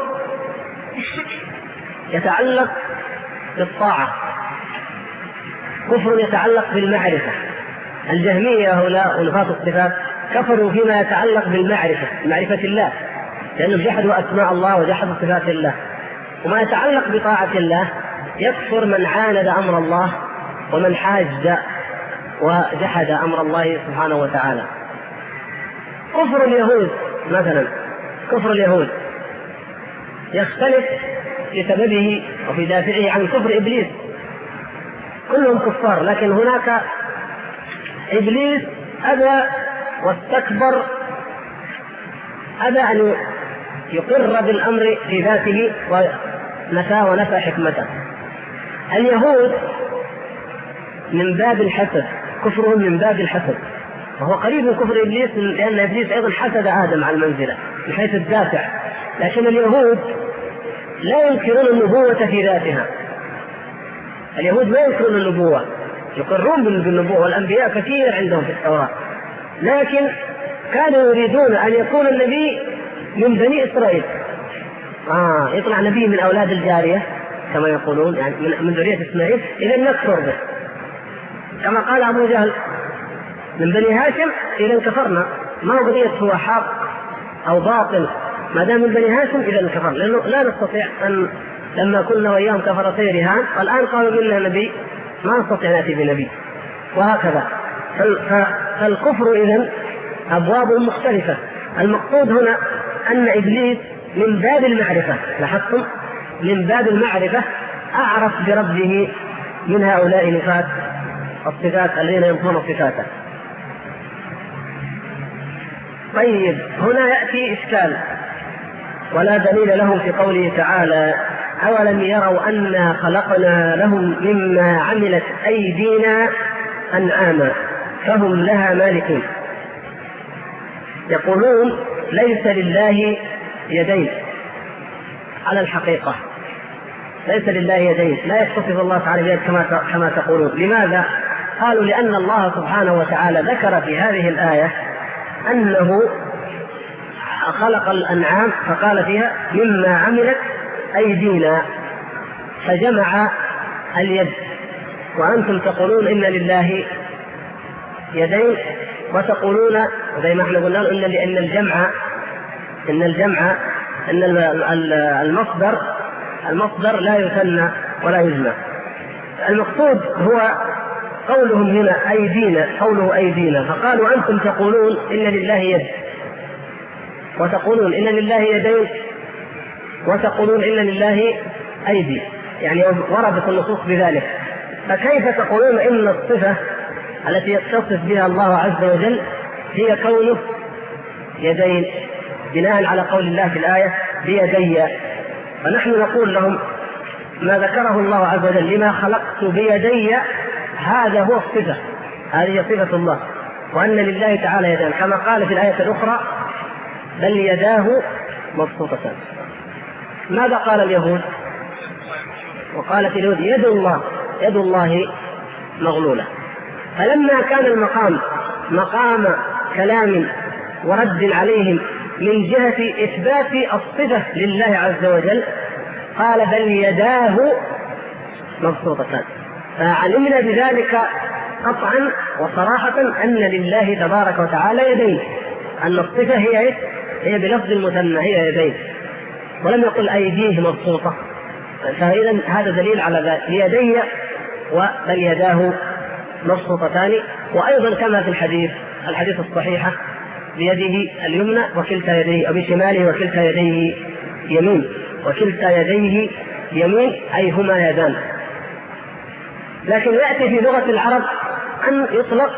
يتعلق بالطاعة، كفر يتعلق بالمعرفة. الجهمية هؤلاء ونفاة الصفات كفروا فيما يتعلق بالمعرفة، معرفة الله، لأنهم جحدوا أسماء الله وجحدوا صفات الله. وما يتعلق بطاعة الله يكفر من عاند أمر الله ومن حاج وجحد أمر الله سبحانه وتعالى. كفر اليهود مثلا، كفر اليهود يختلف في سببه وفي دافعه عن كفر إبليس، كلهم كفار، لكن هناك إبليس أبى واستكبر، أبى أن يقر بالأمر في ذاته ونفى حكمته. اليهود من باب الحسد، كفرهم من باب الحسد، وهو قريب من كفر إبليس، لأن إبليس أيضا حسد آدم على المنزلة من حيث الدافع. لكن اليهود لا ينكرون النبوة في ذاتها، اليهود لا ينكرون النبوة، يقرون بالنبوة، والأنبياء كثير عندهم في التوراة، لكن كانوا يريدون أن يكون النبي من بني إسرائيل، يطلع نبي من أولاد الجارية كما يقولون، يعني من ذرية إسماعيل، إذا نكفر به، كما قال أبو جهل من بني هاشم إذا كفرنا. ما هو قضية هو حق أو باطل، ما دام من بني هاشم إذا كفر، لأنه لا نستطيع أن لما كنا وإياهم كفرتي رهان والآن قالوا منا نبي، ما نستطيع نأتي بنبي، وهكذا. فالكفر إذن أبواب مختلفة. المقصود هنا أن إبليس من باب المعرفة، لاحظتم، من باب المعرفة أعرف بربه من هؤلاء نفاة الصفات الذين ينفون صفاته. طيب، هنا يأتي إشكال ولا دليل لهم في قوله تعالى: أولم يروا أنا خلقنا لهم مما عملت أيدينا أنعاما فهم لها مالكون. يقولون ليس لله يدين، على الحقيقة ليس لله يدين، لا يتصف الله تعالى بيد كما تقولون. لماذا؟ قالوا لأن الله سبحانه وتعالى ذكر في هذه الآية أنه خلق الأنعام فقال فيها مما عملت أيدينا، فجمع اليد، وأنتم تقولون إن لله يدين، وتقولون زي ما احنا قلنا إن الجمع إن المصدر لا يثنى ولا يجمع. المقصود هو قولهم هنا أيدينا، قوله أيدينا، فقالوا أنتم تقولون إن لله يد، وتقولون إن لله يدين، وتقولون إن لله أيدي، يعني وردت النصوص بذلك، فكيف تقولون إن الصفة التي يتصف بها الله عز وجل هي كونه يدين بناء على قول الله في الآية بيدي؟ فنحن نقول لهم ما ذكره الله عز وجل لما خلقت بيدي هذا هو الصفة، هذه صفة الله، وأن لله تعالى يدان، كما قال في الآية الأخرى بل يداه مبسوطتان. ماذا قال اليهود؟ وقالت اليهود يد الله مغلولة. فلما كان المقام مقام كلام ورد عليهم من جهة إثبات الصفة لله عز وجل قال بل يداه مبسوطتان، فعلمنا بذلك قطعا وصراحة أن لله تبارك وتعالى يدين، أن الصفة هي بلفظ المثنى هي يدين. ولم يقل أيديه مبسوطة، فإذا هذا دليل على ذلك، يدي بل يداه مبسوطتان. وأيضا كما في الحديث الصحيحة بيده اليمنى وكلتا يديه، أو بشماله وكلتا يديه يمين، وكلتا يديه يمين أي هما يدان. لكن يأتي في لغة العرب أن يطلق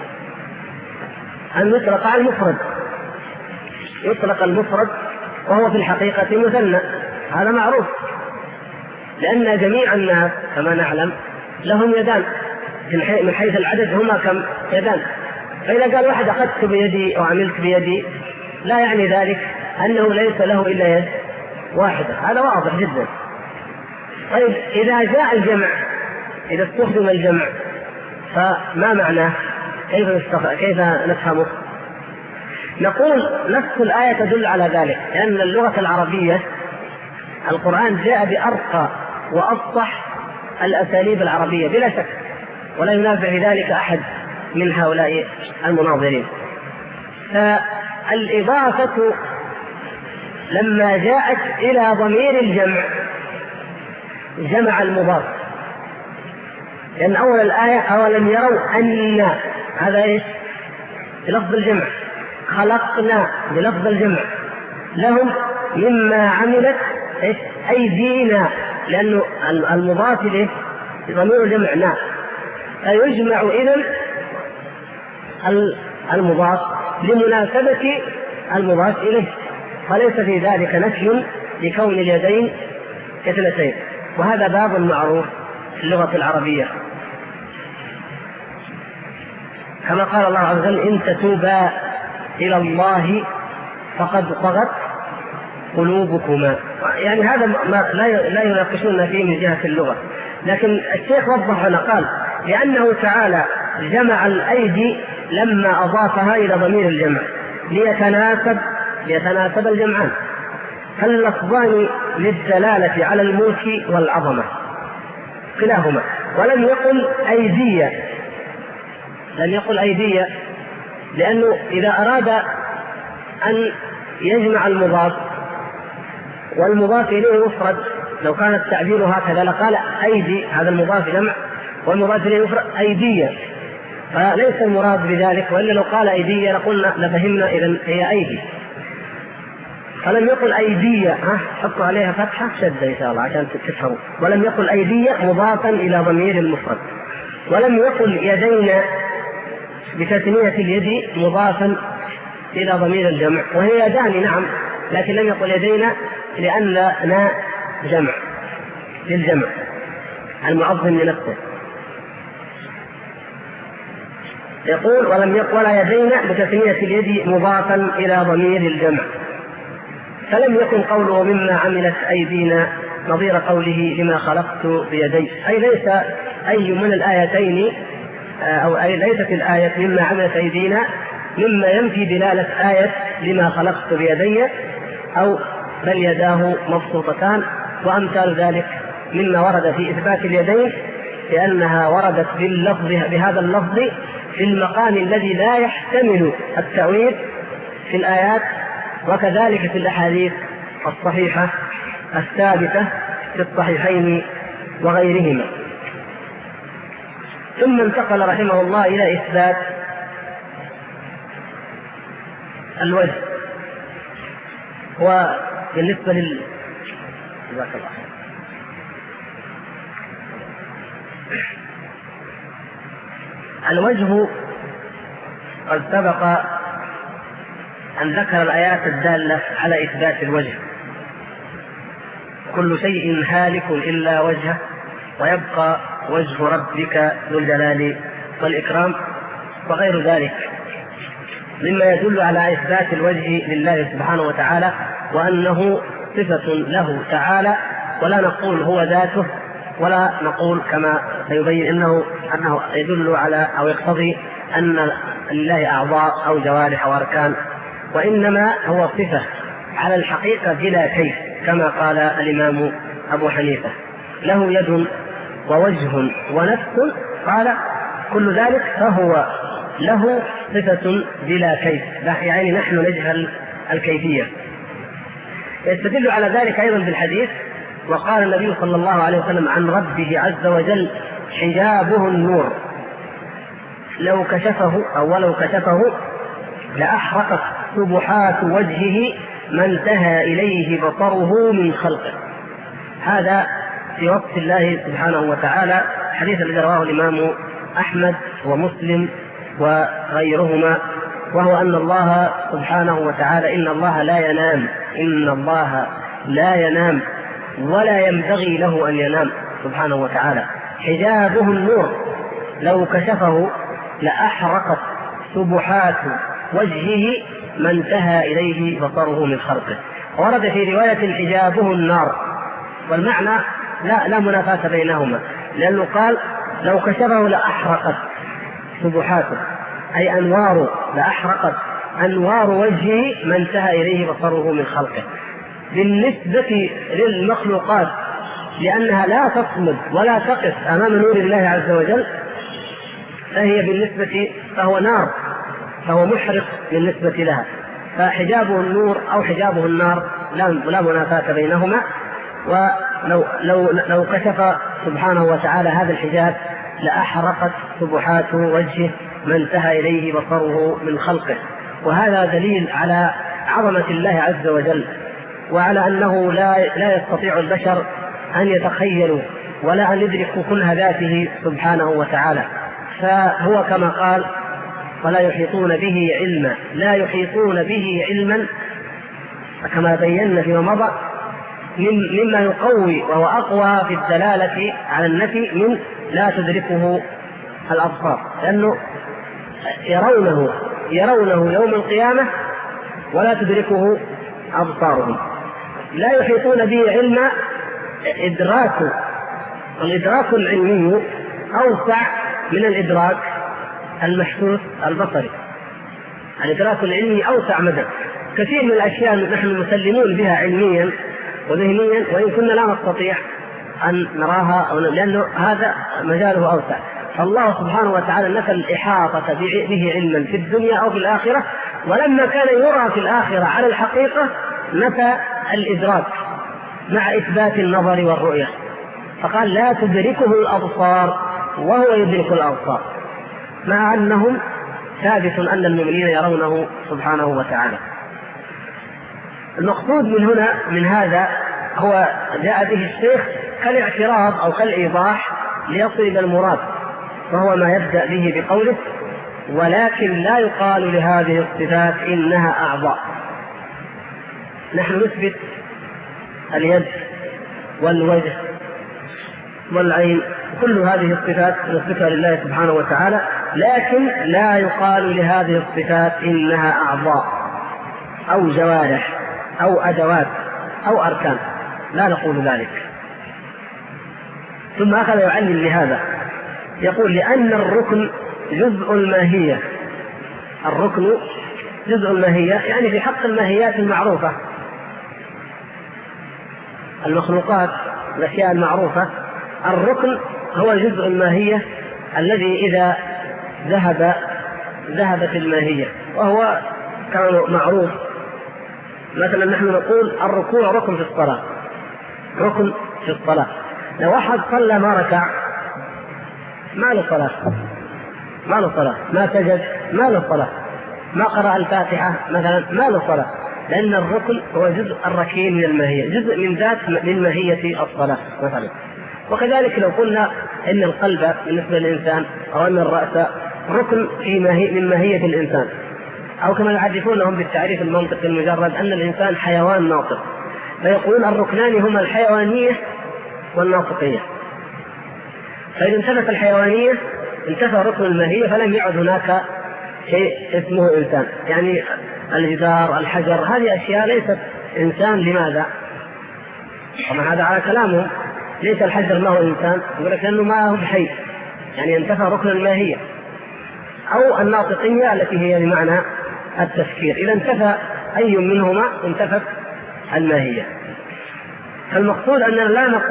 على المفرد، يطلق المفرد وهو في الحقيقة مثنى، هذا معروف، لأن جميع الناس كما نعلم لهم يدان، من حيث العدد هما كم يدان. فإذا قال واحد أخذت بيدي أو عملت بيدي لا يعني ذلك أنه ليس له إلا يد واحدة، هذا واضح جدا. طيب إذا جاء الجمع، إذا استخدم الجمع فما معناه؟ كيف نفهمه؟ نقول نفس الآية تدل على ذلك، لأن اللغة العربية القرآن جاء بأرقى وأفصح الأساليب العربية بلا شك، ولا ينازع في ذلك أحد من هؤلاء المناظرين. فالإضافة لما جاءت إلى ضمير الجمع جمع المضاف، لأن أول الآية أولم يروا أن، هذا إيش؟ بلفظ الجمع. خلقنا بلفظ الجمع، لهم مما عملت أيدينا، لأنه المضاف إليه ضمير الجمع نا، فيجمع إذن المضاف لمناسبة المضاف إليه، فليس في ذلك نفي لكون اليدين اثنتين، وهذا باب معروف في اللغة العربية، كما قال الله عز وجل إن تتوبا إلى الله فقد طغت قلوبكما. يعني هذا لا يناقشون فيه من جهة اللغة، لكن الشيخ وضح هنا قال لأنه تعالى جمع الأيدي لما أضافها إلى ضمير الجمع ليتناسب الجمعان، فاللفظان للدلالة على الملك والعظمة كلاهما. ولم يقل أيدية، لأنه إذا أراد أن يجمع المضاف والمضاف إليه مفرد، لو كان التعبير هكذا لقال أيدي، هذا المضاف جمع والمضاف إليه مفرد أيدية، فليس المراد بذلك، وإلا لو قال أيدية لفهمنا إذن هي أيدي. فلم يقل أيدية، حطوا عليها فتحة شدة إن شاء الله عشان تفهموا. ولم يقل أيدية مضافا إلى ضمير المفرد، ولم يقل يدينا بتثنية اليد مضافا إلى ضمير الجمع، وهي يدان نعم، لكن لم يقل يدينا لأننا جمع للجمع المعظم لنفسه. يقول ولم يقل ولا يدينا بتثنية اليد مضافا إلى ضمير الجمع، فلم يكن قوله مما عملت أيدينا نظير قوله لما خلقت بيدي، أي ليس أي من الآيتين أو أي ليست الآية مما عملت أيدينا مما ينفي دلالة آية لما خلقت بيدي، أو بل يداه مبسوطتان وأمثال ذلك مما ورد في إثبات اليدين، لأنها وردت بهذا اللفظ في المقام الذي لا يحتمل التأويل في الآيات، وكذلك في الأحاديث الصحيحة الثابتة في الصحيحين وغيرهما. ثم انتقل رحمه الله إلى إثبات الوجه، وبالنسبة جزاك الله الوجه قد سبق أن ذكر الآيات الدالة على إثبات الوجه، كل شيء هالك إلا وجهه ويبقى وجه ربك ذو الجلال والإكرام وغير ذلك مما يدل على إثبات الوجه لله سبحانه وتعالى، وأنه صفة له تعالى، ولا نقول هو ذاته، ولا نقول كما سيبين أنه يدل على أو يقتضي أن لله أعضاء أو جوارح أو أركان، وإنما هو صفة على الحقيقة بلا كيف، كما قال الإمام أبو حنيفة له يد ووجه ونفس، قال كل ذلك فهو له صفة بلا كيف، يعني نحن نجهل الكيفية. يستدل على ذلك أيضا بالحديث: وقال النبي صلى الله عليه وسلم عن ربه عز وجل: حجابه النور، لو كشفه أو ولو كشفه لأحرقت سبحات وجهه ما انتهى إليه بصره من خلقه. هذا في وصف الله سبحانه وتعالى، حديث الذي رواه الإمام أحمد ومسلم وغيرهما، وهو أن الله سبحانه وتعالى إن الله لا ينام ولا ينبغي له أن ينام سبحانه وتعالى. حجابه النور، لو كشفه لأحرقت سبحات وجهه ما انتهى إليه بصره من خلقه. ورد في رواية: حجابه النار، والمعنى لا منافاة بينهما، لأنه قال: لو كشفه لأحرقت سبحاته، أي لأحرقت أنوار وجهه ما انتهى إليه بصره من خلقه. بالنسبة للمخلوقات، لأنها لا تصمد ولا تقف أمام نور الله عز وجل، فهو نار، فهو محرق بالنسبة لها، فحجابه النور أو حجابه النار لا منافاة بينهما. ولو كشف سبحانه وتعالى هذا الحجاب لأحرقت سبحات وجهه ما انتهى إليه بصره من خلقه. وهذا دليل على عظمة الله عز وجل، وعلى أنه لا يستطيع البشر أن يتخيلوا ولا أن يدركوا كنه ذاته سبحانه وتعالى. فهو كما قال: ولا يحيطون به علما، لا يحيطون به علما، كما بينا فيما مضى، مما يقوي وهو أقوى في الدلالة على النفي من لا تدركه الأبصار، لأنه يرونه يوم القيامة ولا تدركه أبصارهم. لا يحيطون به علما، الإدراك العلمي أوسع من الإدراك المحسوس البصري. الإدراك العلمي أوسع مدى. كثير من الأشياء نحن مسلمون بها علميا وذهنيا، وإن كنا لا نستطيع أن نراها، لأنه هذا مجاله أوسع. فالله سبحانه وتعالى نفى الإحاطة به علما في الدنيا أو في الآخرة، ولما كان يرى في الآخرة على الحقيقة نفى الإدراك مع إثبات النظر والرؤية، فقال: لا تدركه الأبصار وهو يدرك الأبصار، مع أنهم ثابت أن المؤمنين يرونه سبحانه وتعالى. المقصود من هذا هو جاء به الشيخ كالاعتراض أو كالإيضاح ليصل إلى المراد، وهو ما يبدأ به بقوله: ولكن لا يقال لهذه الصفات إنها أعضاء. نحن نثبت اليد والوجه والعين، كل هذه الصفات نثبتها لله سبحانه وتعالى، لكن لا يقال لهذه الصفات إنها أعضاء أو جوارح أو أدوات أو أركان، لا نقول ذلك. ثم أخذ يعلل لهذا، يقول: لأن الركن جزء الماهية. الركن جزء الماهية، يعني في حق الماهيات المعروفة، المخلوقات، الأشياء المعروفة، الركن هو جزء الماهية الذي إذا ذهبت الماهية، وهو كان معروف. مثلا نحن نقول الركوع ركن في الصلاة، ركن في الصلاة. لو أحد صلى ما ركع ما له صلاة، ما سجد ما له صلاة، ما قرأ الفاتحة مثلا ما له صلاة، لأن الركن هو جزء الركين من الماهية، جزء من ماهية الصلاة مثلا. وكذلك لو قلنا إن القلب بالنسبة للإنسان أو أن الرأس ركن من ماهية الإنسان، أو كما يعرفونهم بالتعريف المنطقي المجرد أن الإنسان حيوان ناطق، فيقولون الركنان هما الحيوانية والناطقية. فإذا انتفت الحيوانية انتفى ركن الماهية، فلم يعد هناك شيء اسمه إنسان. يعني الجدار، الحجر، هذه أشياء ليست إنسان. لماذا؟ طبعا هذا على كلامهم، ليس الحجر ما هو إنسان، يقول لك لأنه ما هو بحي، يعني انتفى ركن الماهية. أو الناطقية التي هي بمعنى التفكير، إذا انتفى أي منهما انتفت الماهية. فالمقصود أننا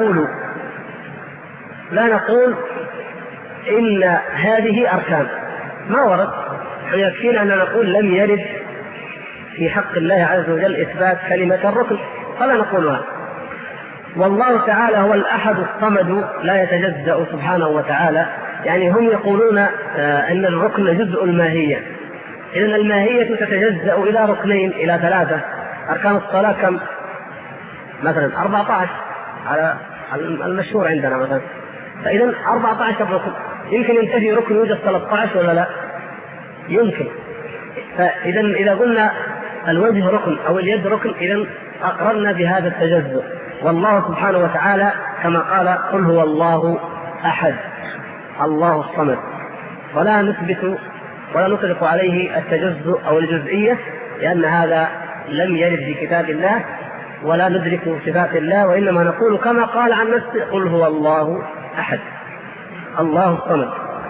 لا نقول إن هذه أركان، ما ورد. يكفينا أن نقول لم يرد في حق الله عز وجل إثبات كلمة الركن، فلا نقولها. والله تعالى هو الأحد الصمد لا يتجزأ سبحانه وتعالى. يعني هم يقولون أن الركن جزء الماهية، إذن الماهية تتجزأ إلى ركنين إلى 3. أركان الصلاة كم؟ مثلا 14 على المشهور عندنا مثلا، فإذا 14 ركن، يمكن ينتهي ركن يوجد 13 ولا لا؟ يمكن. فإذا إذا قلنا الوجه ركن أو اليد ركن، إذا أقررنا بهذا التجزؤ. والله سبحانه وتعالى كما قال قل هو الله أحد الله الصمد، ولا نثبت ولا نطلق عليه التجزؤ أو الجزئية، لأن هذا لم يرد في كتاب الله ولا ندرك صفات الله، وإنما نقول كما قال عن نفسه قل هو الله أحد الله الصمد.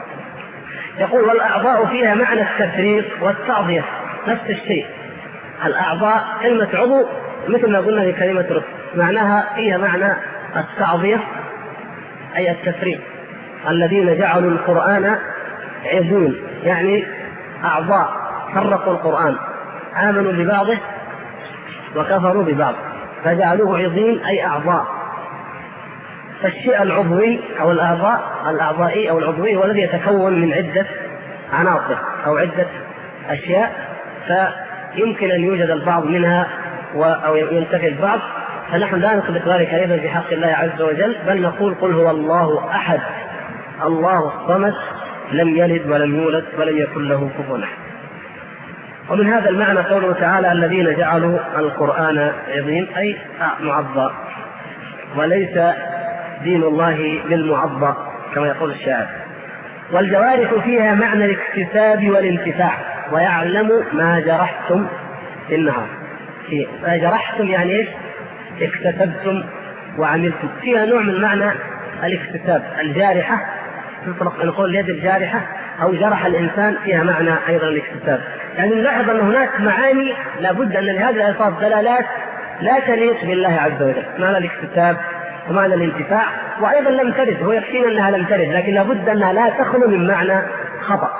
يقول والأعضاء فيها معنى التفريق والتعضية، نفس الشيء. الأعضاء كلمة عضو مثل ما قلنا في كلمة ركن، معناها فيها معنى التعضية أي التفريق. الذين جعلوا القرآن عضين، يعني أعضاء، فرقوا القرآن، آمنوا ببعضه وكفروا ببعض فجعلوه عضين أي أعضاء. فالشيء العضوي أو الأعضائي أو العضوي هو الذي يتكون من عدة عناصر أو عدة أشياء، فيمكن أن يوجد البعض منها أو ينتفي البعض، فنحن لا نثبت ذلك أيضا في حق الله عز وجل، بل نقول قل هو الله أحد الله الصمد لم يلد ولم يولد ولم يكن له كفوا أحد. ومن هذا المعنى قوله تعالى الذين جعلوا القرآن عضين أي معضى، وليس دين الله بالمعضى كما يقول الشاعر. والجوارح فيها معنى الاكتساب والانتفاع، ويعلم ما جرحتم في النهار. ما جرحتم يعني ايش؟ اكتسبتم وعملتم، فيها نوع من معنى الاكتساب. الجارحة نقول اليد الجارحة أو جرح الإنسان، فيها معنى أيضا الاكتساب. يعني نلاحظ أن هناك معاني لابد أن لهذه الألفاظ دلالات لا تليق بالله عز وجل، معنى الاكتساب ومعنى الانتفاع، وأيضا لم ترد، هو يكفينا أنها لم ترد، لكن لابد أنها لا تخلو من معنى خطأ.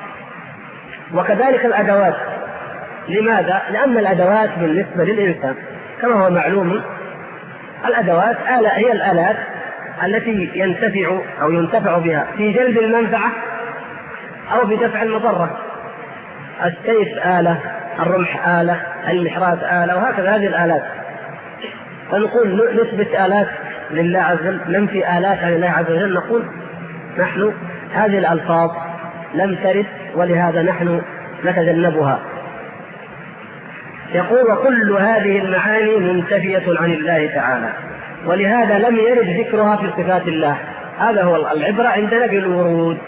وكذلك الأدوات. لماذا؟ لأن الأدوات بالنسبة للإنسان كما هو معلوم، الأدوات هي الآلات التي ينتفع بها في جلب المنفعة أو بدفع المضرة. السيف آلة، الرمح آلة، المحراث آلة، وهكذا هذه الآلات. فنقول نثبت آلات لله عز وجل، ننفي آلات عن الله عز وجل، نقول نحن هذه الألفاظ لم ترد ولهذا نحن نتجنبها. يقول وكل هذه المعاني منتفية عن الله تعالى، ولهذا لم يرد ذكرها في صفات الله. هذا هو العبرة عندنا بالورود.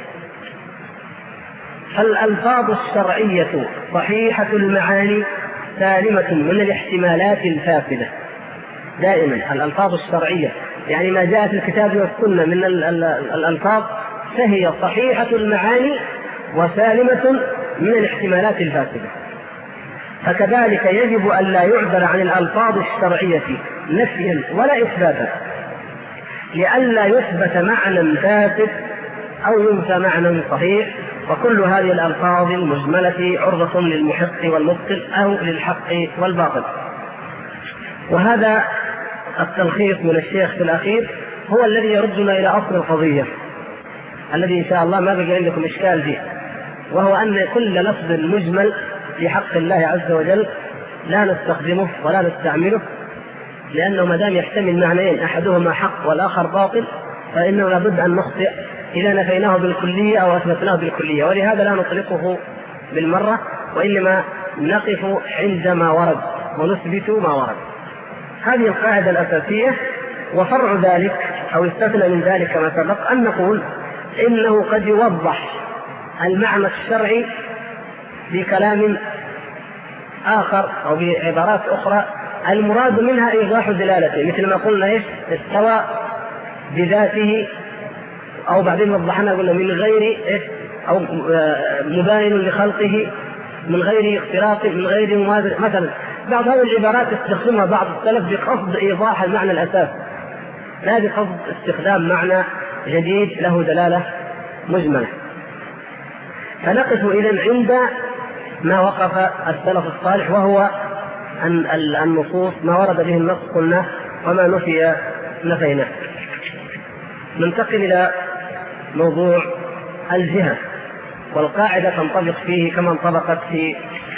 فالألفاظ الشرعية صحيحة المعاني سالمة من الاحتمالات الفاسدة. دائما الألفاظ الشرعية يعني ما جاء في الكتاب والسنة من الألفاظ فهي صحيحة المعاني وسالمة من الاحتمالات الفاسدة. فكذلك يجب أن لا يعبر عن الألفاظ الشرعية نفيا ولا إثباتا، لئلا يثبت معنى فاسد أو ينفى معنى صحيح. وكل هذه الألفاظ المجملة عرضة للمحق والمبطل أو للحق والباطل. وهذا التلخيص من الشيخ في الأخير هو الذي يردنا إلى أصل القضية، الذي إن شاء الله ما بقي عندكم إشكال فيه، وهو أن كل لفظ مجمل في حق الله عز وجل لا نستخدمه ولا نستعمله، لأنه ما دام يحتمل معنيين أحدهما حق والآخر باطل فإنه لابد أن نخطئ إذا نفيناه بالكلية أو أثبتناه بالكلية، ولهذا لا نطلقه بالمرة، وإنما نقف عندما ورد ونثبت ما ورد. هذه القاعدة الأساسية. وفرع ذلك أو استثنى من ذلك كما سبق أن نقول إنه قد يوضح المعنى الشرعي بكلام آخر أو بعبارات أخرى المراد منها إيضاح دلالته، مثل ما قلنا إيش استوى بذاته، أو بعدين وضحنا قلنا من غير إيش أو مباين لخلقه من غير اختلاط من غير مماثل مثلا. بعض هذه العبارات يستخدمها بعض السلف بقصد إيضاح المعنى الأساسي، لا بقصد استخدام معنى جديد له دلالة مجملة. فنقف إذن عند ما وقف السلف الصالح، وهو أن النصوص ما ورد به النص قلنا وما نفي نفيناه. ننتقل إلى موضوع الجهة، والقاعدة تنطبق فيه كما انطبقت في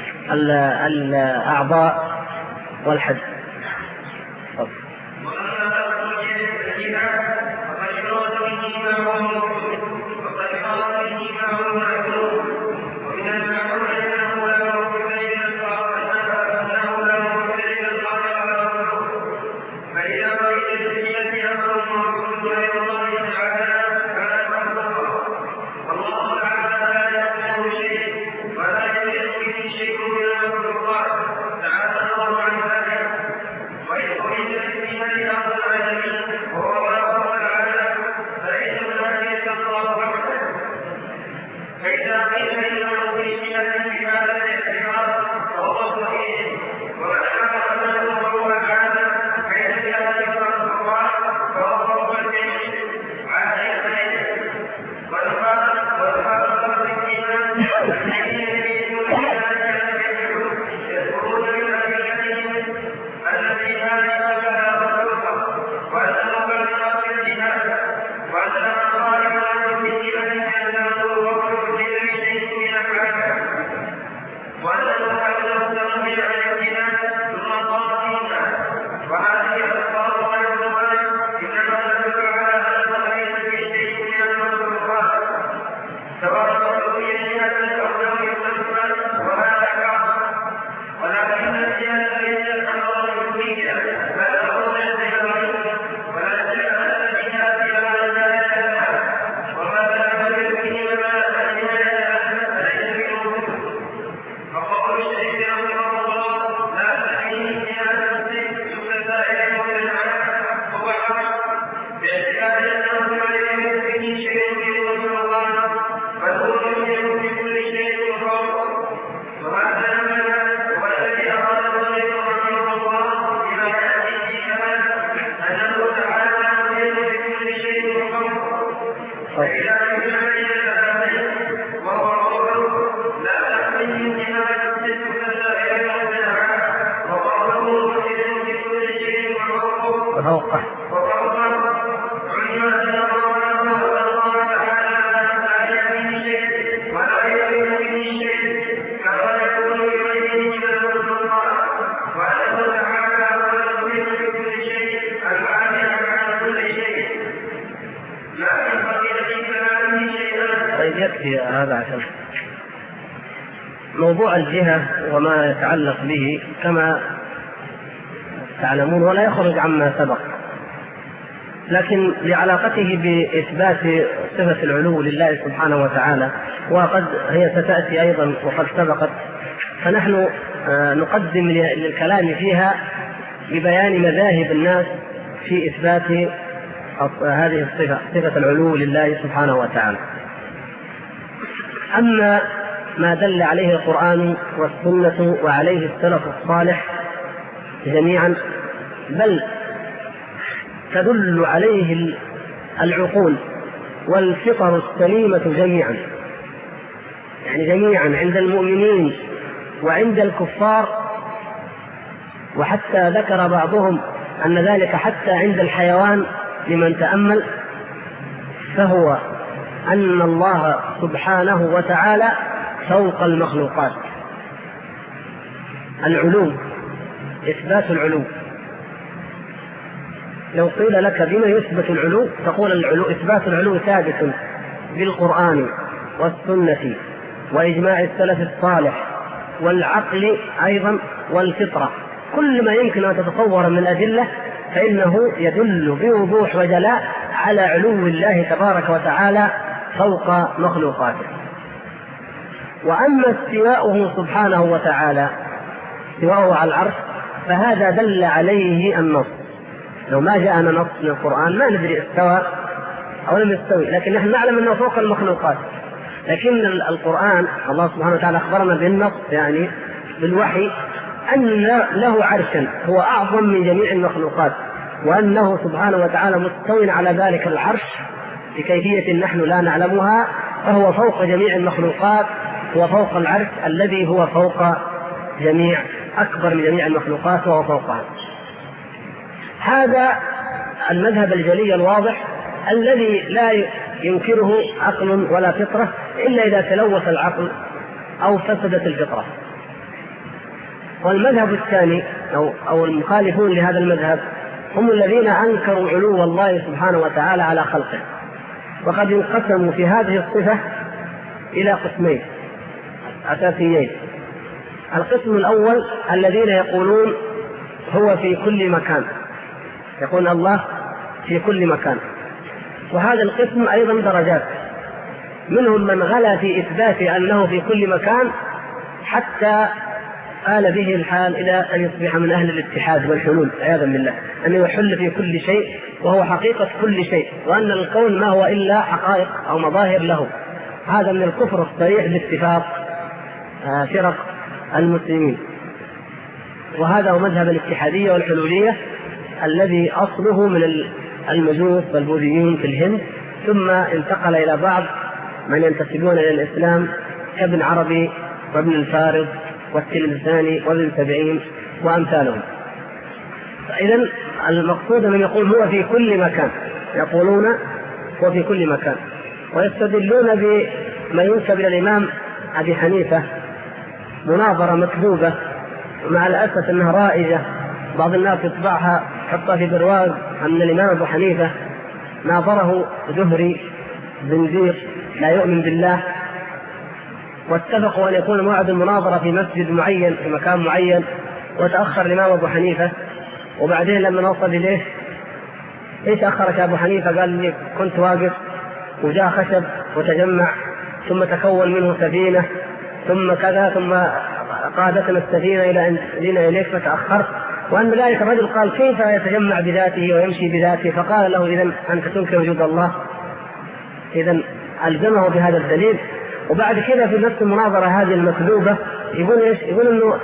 الأعضاء والحد. يكفي هذا عشان موضوع الجهة وما يتعلق به كما تعلمون ولا يخرج عما سبق، لكن لعلاقته بإثبات صفة العلو لله سبحانه وتعالى، وقد هي ستأتي أيضا وقد سبقت، فنحن نقدم للكلام فيها ببيان مذاهب الناس في إثبات هذه الصفة، صفة العلو لله سبحانه وتعالى. أما ما دل عليه القرآن والسنة وعليه السلف الصالح جميعا، بل تدل عليه العقول والفطر السليمة جميعا، يعني جميعا عند المؤمنين وعند الكفار، وحتى ذكر بعضهم أن ذلك حتى عند الحيوان لمن تأمل، فهو أن الله سبحانه وتعالى فوق المخلوقات. العلو، إثبات العلو. لو قيل لك بما يثبت العلو تقول العلو، إثبات العلو ثابت بالقرآن والسنة وإجماع السلف الصالح والعقل أيضا والفطرة، كل ما يمكن أن تتصور من الأدلة فإنه يدل بوضوح وجلاء على علو الله تبارك وتعالى فوق مخلوقاته. وأما استواؤه سبحانه وتعالى، استواؤه على العرش، فهذا دل عليه النص. لو ما جاءنا نص من القرآن ما ندري استوى أو لم يستوي، لكن نحن نعلم أنه فوق المخلوقات. لكن القرآن الله سبحانه وتعالى أخبرنا بالنص، يعني بالوحي، أن له عرشا هو أعظم من جميع المخلوقات، وأنه سبحانه وتعالى مستوٍ على ذلك العرش بكيفية نحن لا نعلمها، فهو فوق جميع المخلوقات وفوق العرش الذي هو فوق جميع أكبر من جميع المخلوقات وهو فوقها. هذا المذهب الجلي الواضح الذي لا ينكره عقل ولا فطرة إلا إذا تلوث العقل أو فسدت الفطرة. والمذهب الثاني أو المخالفون لهذا المذهب هم الذين أنكروا علو الله سبحانه وتعالى على خلقه، وقد انقسموا في هذه الصفة إلى قسمين أساسيين. القسم الأول الذين يقولون هو في كل مكان، يقول الله في كل مكان، وهذا القسم أيضا درجات، منهم من غلا في إثبات أنه في كل مكان حتى آل به الحال إلى أن يصبح من أهل الاتحاد والحلول عياذا بالله، أن يحل في كل شيء وهو حقيقة كل شيء، وأن الكون ما هو إلا حقائق أو مظاهر له. هذا من الكفر الصريح باتفاق فرق المسلمين، وهذا هو مذهب الاتحادية والحلولية الذي أصله من المجوس والبوذيين في الهند، ثم انتقل إلى بعض من ينتسبون إلى الإسلام كابن عربي وابن الفارض والتلمساني وابن سبعين وأمثالهم. إذن المقصود من يقول هو في كل مكان، يقولون هو في كل مكان، ويستدلون بما ينسب إلى الإمام أبي حنيفة مناظرة مكذوبة، ومع الأسف أنها رائجة، بعض الناس يطبعها حتى في برواز أن الإمام أبو حنيفة ناظره زهري زنديق لا يؤمن بالله، واتفقوا أن يكون موعد المناظرة في مسجد معين في مكان معين، وتأخر الإمام أبو حنيفة، وبعدين لما نوصل إليه إيش أخرك أبو حنيفة؟ قال لي كنت واقف وجاء خشب وتجمع ثم تكون منه سفينة ثم كذا ثم قادتنا السفينة إلى أن جئنا إليك فتأخرت. وأن ذلك الرجل قال كيف يتجمع بذاته ويمشي بذاته؟ فقال له إذن أنت تنكر وجود الله؟ إذن ألزمه بهذا الدليل. وبعد كده في نفس المناظرة هذه المكذوبة يقول إيش؟ يقول إنه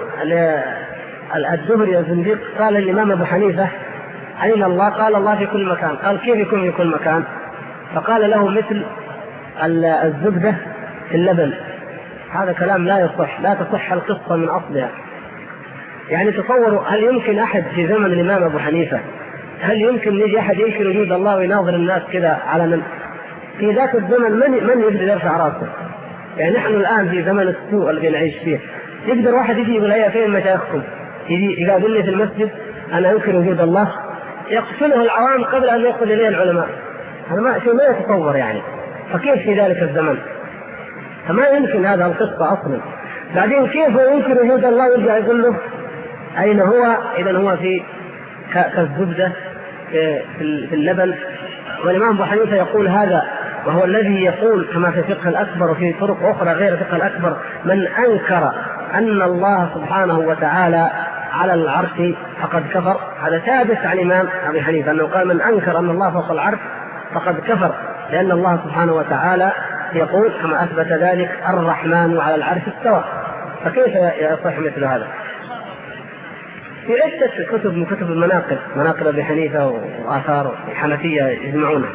الزهري الزنديق قال الإمام أبو حنيفة أين الله؟ قال الله في كل مكان. قال كيف يكون في كل مكان؟ فقال له مثل الزبدة في اللبن. هذا كلام لا يصح، لا تصح القصة من أصلها. يعني تصوروا، هل يمكن أحد في زمن الإمام أبو حنيفة، هل يمكن يجي أحد ينكر وجود الله ويناظر الناس كذا على من في ذاك الزمن؟ من يقدر يرفع راسه؟ يعني نحن الآن في زمن السوء الذي نعيش فيه، يقدر واحد يجي يقول هيا فين مشايخكم؟ يجي يقابل لي في المسجد أنا أنكر وجود الله، يقتله العوام قبل أن يدخل إليه العلماء. هذا شيء ما يتصور يعني. فكيف في ذلك الزمن؟ فما يمكن هذا القصة أصلا. بعدين كيف ينكر وجود الله ويرجع يقول له أين هو؟ إذن هو في كالزبدة في اللبن. والإمام أبو حنيفة يقول هذا، وهو الذي يقول كما في فقه الأكبر وفي طرق أخرى غير فقه الأكبر: من أنكر أن الله سبحانه وتعالى على العرش فقد كفر. هذا ثابت عن الإمام أبي حنيفة أنه قال من أنكر أن الله فوق العرش فقد كفر، لأن الله سبحانه وتعالى يقول كما أثبت ذلك: الرحمن على العرش استوى. فكيف يصح مثل هذا؟ في عدة كتب من كتب المناقب، مناقب أبي حنيفة وآثار الحنفية يجمعونها.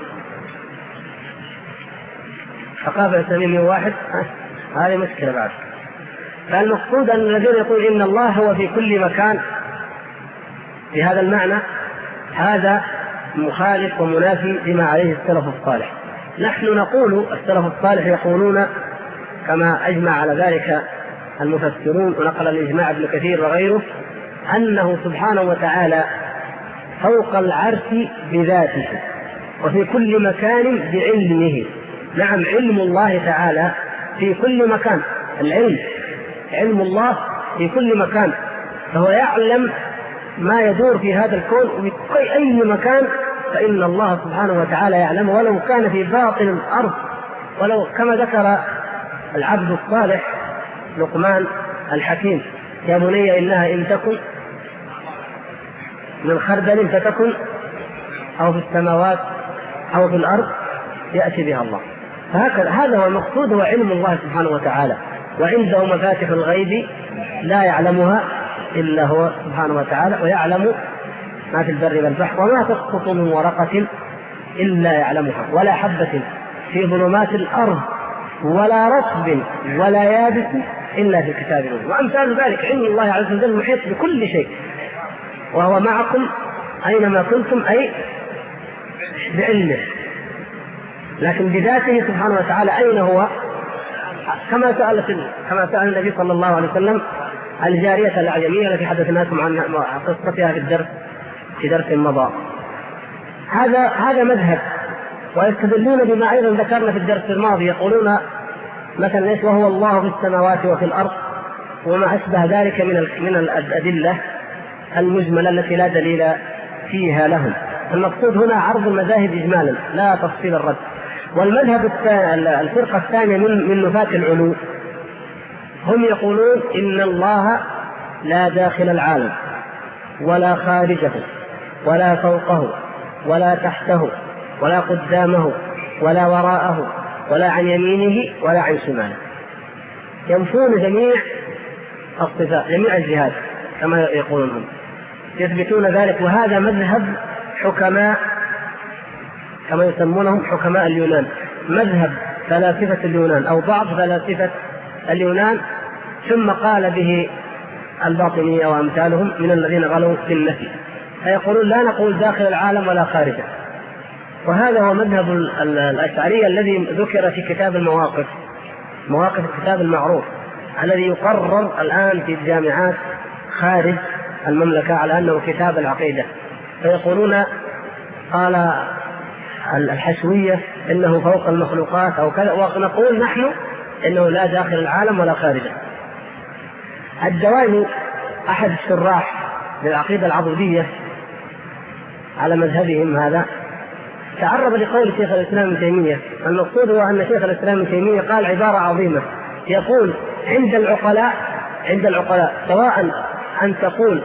ثقافة إسلامية واحد، هذه مشكلة بعد. فالمقصود أن الذين يقول إن الله هو في كل مكان بهذا المعنى، هذا مخالف ومنافي لما عليه السلف الصالح. نحن نقول السلف الصالح يقولون كما أجمع على ذلك المفسرون، ونقل الإجماع ابن كثير وغيره، أنه سبحانه وتعالى فوق العرش بذاته وفي كل مكان بعلمه. نعم، علم الله تعالى في كل مكان، علم الله في كل مكان، فهو يعلم ما يدور في هذا الكون في أي مكان، فإن الله سبحانه وتعالى يعلم ولو كان في باطن الأرض. ولو كما ذكر العبد الصالح لقمان الحكيم: يا بني إنها إن تكن من خردل فتكن أو في السماوات أو في الأرض يأتي بها الله. فهكذا هذا هو المقصود، هو علم الله سبحانه وتعالى. وعنده مفاتح الغيب لا يعلمها إلا هو سبحانه وتعالى، ويعلم ما في البر والبحر، وما تسقط من ورقة إلا يعلمها، ولا حبة في ظلمات الأرض ولا رطب ولا يابس إلا في كتاب مبين. وأمثال ذلك علم الله عز وجل محيط بكل شيء، وهو معكم أينما كنتم، أي بعلمه، لكن بذاته سبحانه وتعالى أين هو؟ كما سأل النبي صلى الله عليه وسلم الجارية الأعجمية التي حدثناكم عن قصتها في درس مضى. هذا مذهب. ويستدلون بما أيضا ذكرنا في الدرس الماضي، يقولون مثلا ايش؟ وهو الله في السماوات وفي الأرض وما أشبه ذلك من الأدلة المجملة التي لا دليل فيها لهم. المقصود هنا عرض المذاهب إجمالا لا تفصيل الرد. والمذهب الفرقة الثانية من نفاة العلو هم يقولون إن الله لا داخل العالم ولا خارجه ولا فوقه ولا تحته ولا قدامه ولا وراءه ولا عن يمينه ولا عن شماله. ينفون جميع الصفات، جميع الجهات كما يقولون هم، يثبتون ذلك. وهذا مذهب حكماء كما يسمونهم حكماء اليونان، مذهب فلاسفة اليونان أو بعض فلاسفة اليونان، ثم قال به الباطنية وأمثالهم من الذين غلوا في النفي، فيقولون لا نقول داخل العالم ولا خارجه. وهذا هو مذهب الأشعرية الذي ذكر في كتاب المواقف، مواقف الكتاب المعروف الذي يقرر الآن في الجامعات خارج المملكة على أنه كتاب العقيدة. فيقولون قال الحشوية إنه فوق المخلوقات أو كذا، ونقول نحن إنه لا داخل العالم ولا خارجه. الدواني أحد الشراح للعقيدة العضدية على مذهبهم هذا تعرض لقول شيخ الإسلام ابن تيمية. المقصود هو أن شيخ الإسلام ابن تيمية قال عبارة عظيمة، يقول عند العقلاء سواء أن تقول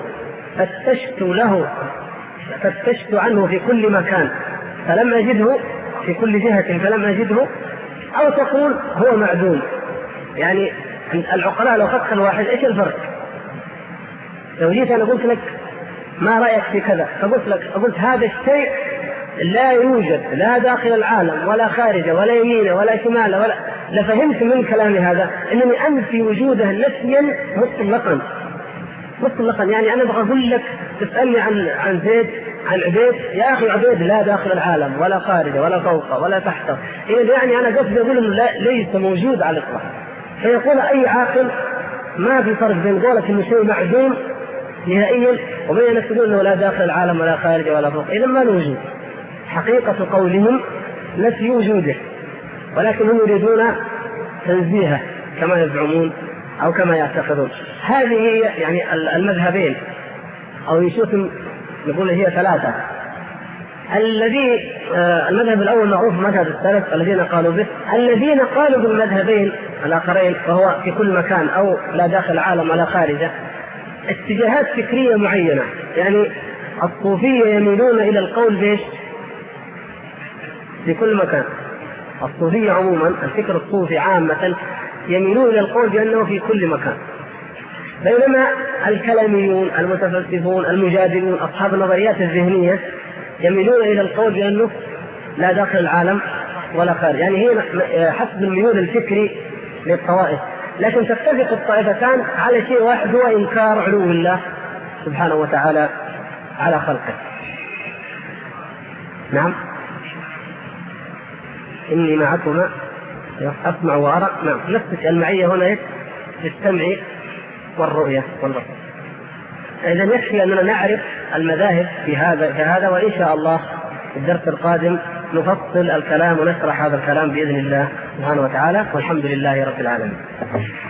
فتشت عنه في كل مكان فلم أجده، في كل جهة فلم أجده، أو تقول هو معدوم. يعني العقلاء لو خدت الواحد إيش الفرق؟ لو جيت أنا قلت لك ما رأيك في كذا، فقلت هذا الشيء لا يوجد لا داخل العالم ولا خارجه ولا يمينه ولا شماله ولا، لفهمت من كلامي هذا أنني أنفي وجوده نفيا مطلقا. يعني أنا أبغى أقول لك تسألني عن زيد عن عبيد، يا أخي عبيد لا داخل العالم ولا خارجه ولا فوقه ولا تحته، يعني أنا قصدي أقول إنه ليس موجود على الإطلاق. فيقول أي عاقل ما في فرق بين قولك إنه شيء معدوم نهائيا وبين أنك تقول إنه لا داخل العالم ولا خارجه ولا فوقه. إذا ما نوجد، حقيقة قولهم نفي وجوده، ولكن هم يريدون تنزيهه كما يزعمون أو كما يعتقدون. هذه هي يعني المذهبين، أو يشوف نقول هي ثلاثة. المذهب الأول معروف مذهب السلف الذين قالوا به. الذين قالوا بالمذهبين الآخرين وهو في كل مكان أو لا داخل العالم ولا خارجه، اتجاهات فكرية معينة. يعني الصوفية يميلون إلى القول بيش في كل مكان. الصوفية عموما، الفكر الصوفي عامة يميلون إلى القول بأنه في كل مكان، بينما الكلاميون المتفلسفون المجادلون أصحاب النظريات الذهنية يميلون إلى القول بأنه لا داخل العالم ولا خارج. يعني هي حسب الميول الفكري للطوائف، لكن تتفق الطائفتان على شيء واحد، هو إنكار علو الله سبحانه وتعالى على خلقه. نعم، إني معكما أسمع وأرى. نعم، نفس المعية هنا في السمع والرؤية والبصر. إذا يكفي أننا نعرف المذاهب في هذا، وإن شاء الله في الدرس القادم نفصل الكلام ونشرح هذا الكلام بإذن الله سبحانه وتعالى، والحمد لله رب العالمين.